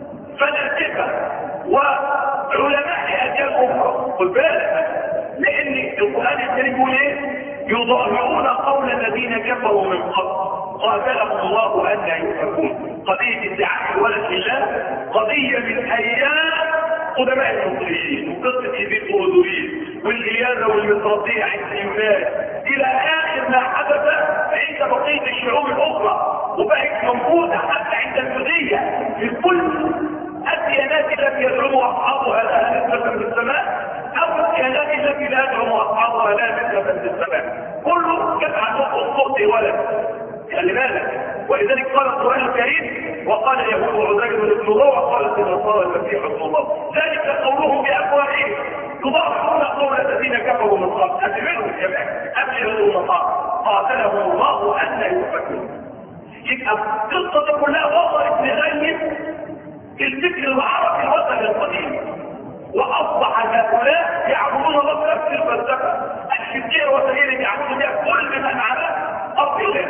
فلاسفه وعلماء اجيال اخرى. خد بالك لان القران الكريم بيقول ايه؟ يضاهئون قول الذين كفروا من قبل قاتلهم الله ان يؤفكون. قضيه ادعاء الولد لله قضيه من ايام قدماء المصريين، وقصه ايديس واودوريس والالياذه والمصراتيه عند الانفاس الى اخر ما حدث عند بقيه الشعوب الاخرى، وبقت موجوده حتى عند الجزيه في كل الديانات التي يدعو اصحابها لها نسبه في السماء او الديانات التي لا يدعو اصحابها لها نسبه في السماء. كله كان عندهم الصوت ولد. خلي بالك، ولذلك قال القران الكريم وقال اليهود عزير ابن الله وقالت النصارى المسيح ابن الله، ذلك قولهم بافواههم يضاهئون قول الذين كفروا من قبل. اتبعوا كمان ابشروا النصارى قاتلهم الله ان يؤفكون. يبقى القصه دي كلها وصلت لغايه الفكر العربي الوطني القديم، واصبح هؤلاء يعبدون الله نفس الفلسفه الشركيه الوثنيه اللي بيعبدوا بها كل من على ارضهم.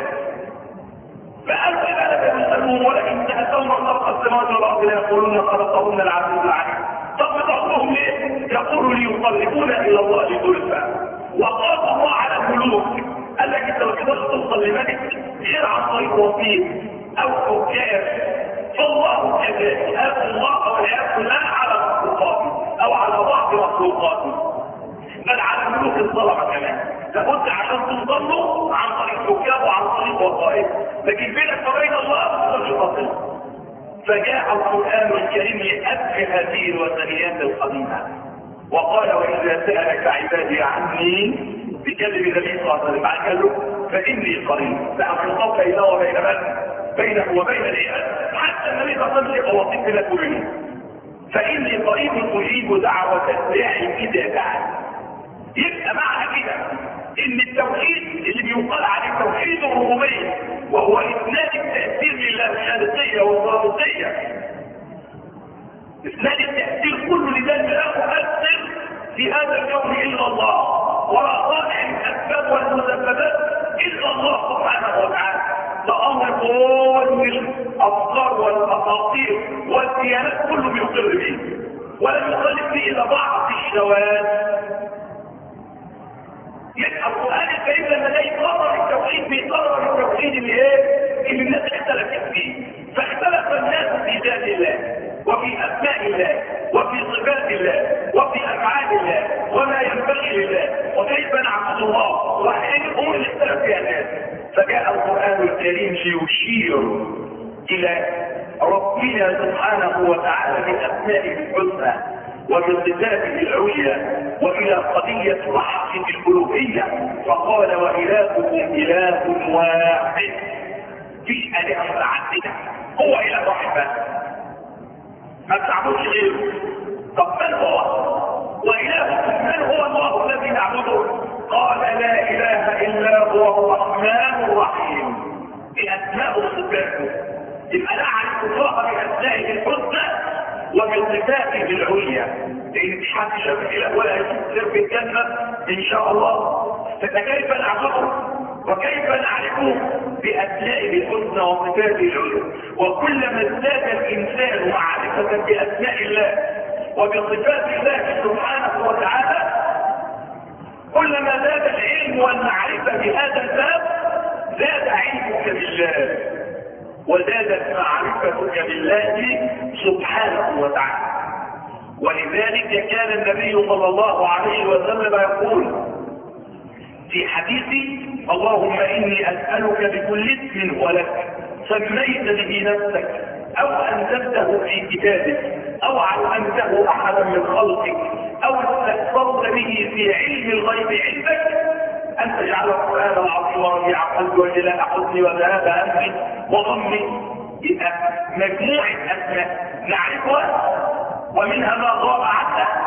فقالوا اذا لم يسالوهم ولئن سالتهم من خلق السماوات والارض ليقولون خلقهن العزيز العليم. طب بتعبدهم ليه؟ يقولوا ليقربونا الى الله زلفى. وقال الله على الملوك قال لك انت ما تقدرش توصل لملك غير عن طريق وسيط او حكام. فالله كذلك هذا الله والعياذ بالله على مخلوقاته او على بعض مخلوقاته، بل على ملوك الظلمه كمان. لابد عشان توصلوا عن طريق حكام وعن طريق وسائط، لكن بينك وبين الله ما تقدرش تصل. فجاء القران الكريم يأبي هذه الوثنيات القديمه وقال واذا سالك عبادي عني بكلم النبي صلى الله عليه وسلم قال له فاني قريب فاخلصك بينه وبين من؟ بينه وبين العباد. حتى النبي صلى الله عليه وسلم يبقى وسيط لك وبينه. فاني قريب اجيب دعوه الداعي اذا دعاني. يبقى معنى كده ان التوحيد اللي بيقال عليه توحيد الربوبيه وهو اثنان التاثير لله الخالقيه والرازقيه، اثنان التاثير كله لذلك لا مؤثر في هذا الكون الا الله، ولا صانع الاسباب والمسببات الا الله سبحانه وتعالى. ده امر كل الافكار والاساطير والديانات كله بيقر به ولم يخالف به الا بعض الشواذ. يبقى القران الكريم لما ده يقرر التوحيد بيقرر التوحيد اللي ايه؟ اللي الناس اختلفت فيه. فاختلف الناس في ذات الله وفي اسماء الله وفي صفات الله وفي افعال الله وما ينبغي لله وكيف نعبد الله وهذه الامور اللي اختلف فيها الناس. فجاء القران الكريم ليشير الى ربنا سبحانه وتعالى باسمائه الحسنى وبصفاته العليا والى قضيه وحده الالوهيه. فقال والهكم اله واحد، مفيش الهه متعدده، هو اله واحد بس ما تعبدش غيره. طب من هو؟ والهكم من هو الله الذي نعبده؟ قال لا اله الا هو الرحمن الرحيم باسماء وصفاته. يبقى نعرف الله باسمائه الحسنى وبصفاته العليا، لان مش حد شاف اله ولا يصير في الجنه ان شاء الله. فكيف نعبده وكيف نعرفه؟ باسمائه الحسنى وصفاته العليا. وكلما ازداد الانسان معرفه باسماء الله وبصفات الله سبحانه وتعالى كلما زاد العلم والمعرفه بهذا الباب زاد علمك بالله وزادت معرفتك بالله سبحانه وتعالى. ولذلك كان النبي صلى الله عليه وسلم يقول في حديث اللهم إني أسألك بكل اسم هو لك سميت به نفسك أو أنزلته في كتابك أو علمته أحدا من خلقك أو استأثرت به في علم الغيب عندك أن تجعل القرآن العظيم ربيع قلبي وجلاء حزني وذهاب همي وغمي. يبقى مجموعة أسماء نعرفها ومنها ما غاب عنا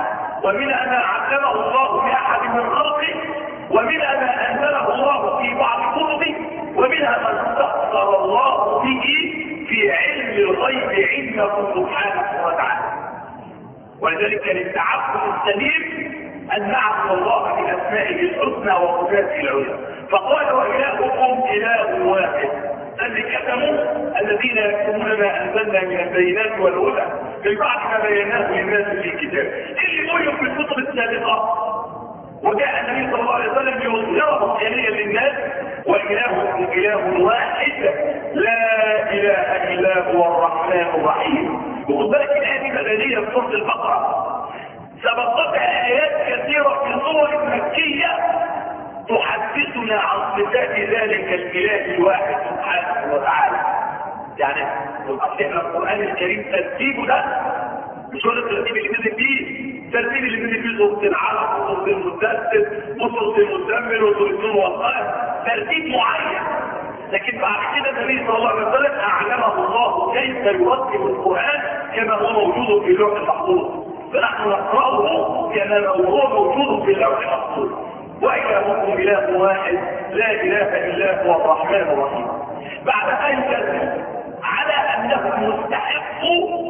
ومنها ما علمه الله لأحد من خلقه، ومنها ما أنزله الله في بعض كتبه، ومنها ما استأثر الله به في علم الغيب عنده سبحانه وتعالى. ولذلك للتعبد السليم أن نعبد الله بأسمائه الحسنى وصفاته العليا. فقال وإلهكم إله واحد. اللي كتموا الذين يكتمون ما أنزلنا من البينات والهدى من بعد ما بيناه للناس في الكتاب، اللي قلوا في الكتب السابقة. وجاء النبي صلى الله عليه وسلم ليظهره جليا للناس وإلهكم إله واحد لا إله إلا هو الرحمن الرحيم. وخد بالك الآية دي مدنية في سورة البقرة، سبقتها آيات كثيرة في سور مكية تحدثنا عن صفات ذلك الإله الواحد سبحانه وتعالى. يعني احنا القرآن الكريم ترتيبه ده مش هو الترتيب اللي نزل فيه، الترتيب اللي نزل فيه سورة العلق وسورة المدثر وسورة المزمل وسورة النور والقلم، ترتيب معين. لكن بعد كده النبي صلى الله عليه وسلم أعلمه الله كيف يرتب القرآن كما هو موجود في اللوح المحفوظ، فنحن نقرأه كما هو موجود في اللوح المحفوظ. وإلهكم إله واحد لا إله إلا هو الرحمن الرحيم. بعد أن يكذب على أنه مستحق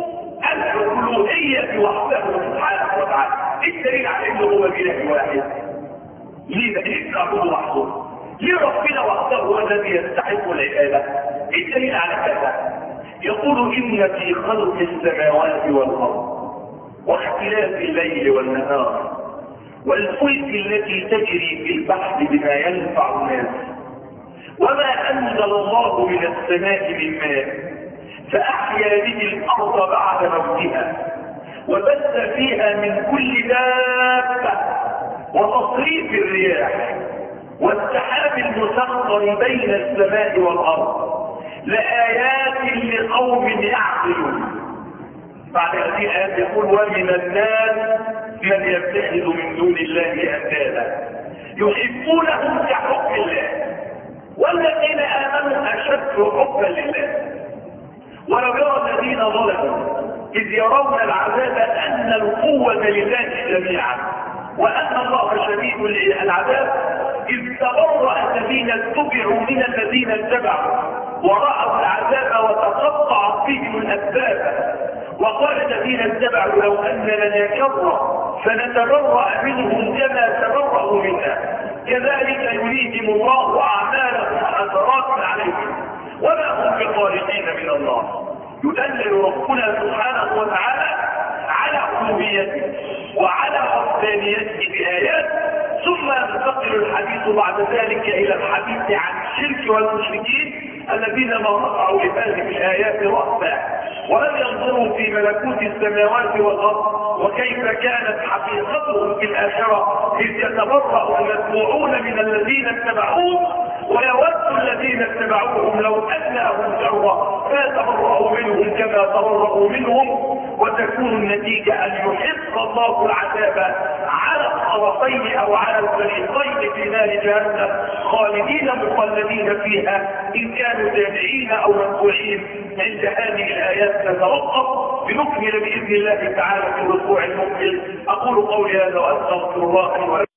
الألوهية وحده سبحانه وتعالى، الدليل على أنه هو إله واحد. ليه دليل نعبده وحده؟ ليه ربنا وحده هو الذي يستحق العبادة؟ الدليل على كذا يقول إن في خلق السماوات والأرض واختلاف الليل والنهار والفلك التي تجري في البحر بما ينفع الناس وما أنزل الله من السماء من ماء فأحيا به الأرض بعد موتها وبث فيها من كل دابة وتصريف الرياح والسحاب المسخر بين السماء والأرض لآيات لقوم يعقلون. بعد هذه الآيات يقول ومن الناس من يتخذ من دون الله أندادا يحبونهم كحب الله والذين آمنوا أشد حبا لله. ولو يرى الذين ظلموا إذ يرون العذاب أن القوة لله جميعا وأن الله شديد العذاب إذ تبرأ الذين اتبعوا من الذين اتبعوا ورأوا العذاب وتقطعت بهم الأسباب وقال الذين اتبعوا لو أن لنا كرة فنتبرأ منهم كما تبرأوا منا كذلك يريهم الله أعمالهم حسرات عليهم وما هم بخارجين من الله. يدلل ربنا سبحانه وتعالى على ألوهيته وعلى وحدانيته بآيات، ثم ينتقل الحديث بعد ذلك إلى الحديث عن الشرك والمشركين الذين ما رفعوا لهذه الآيات رأسا ولم ينظروا في ملكوت السماوات والأرض وكيف كانت حقيقتهم في الآخرة إذ يتبرأ المتبوعون من الذين اتبعوهم ويود الذين اتبعوهم لو أن لهم ذرة فيتبرأوا منهم كما تبرأوا منهم وتكون النتيجة أن يحق الله العذاب على الطرفين أو على الفريقين في نار جهنم خالدين مخلدين فيها إن كانوا تابعين أو متبوعين. عند هذه الآيات نتوقف بنكمل بإذن الله تعالى في الأسبوع المقبل. أقول قولي هذا وأستغفر الله.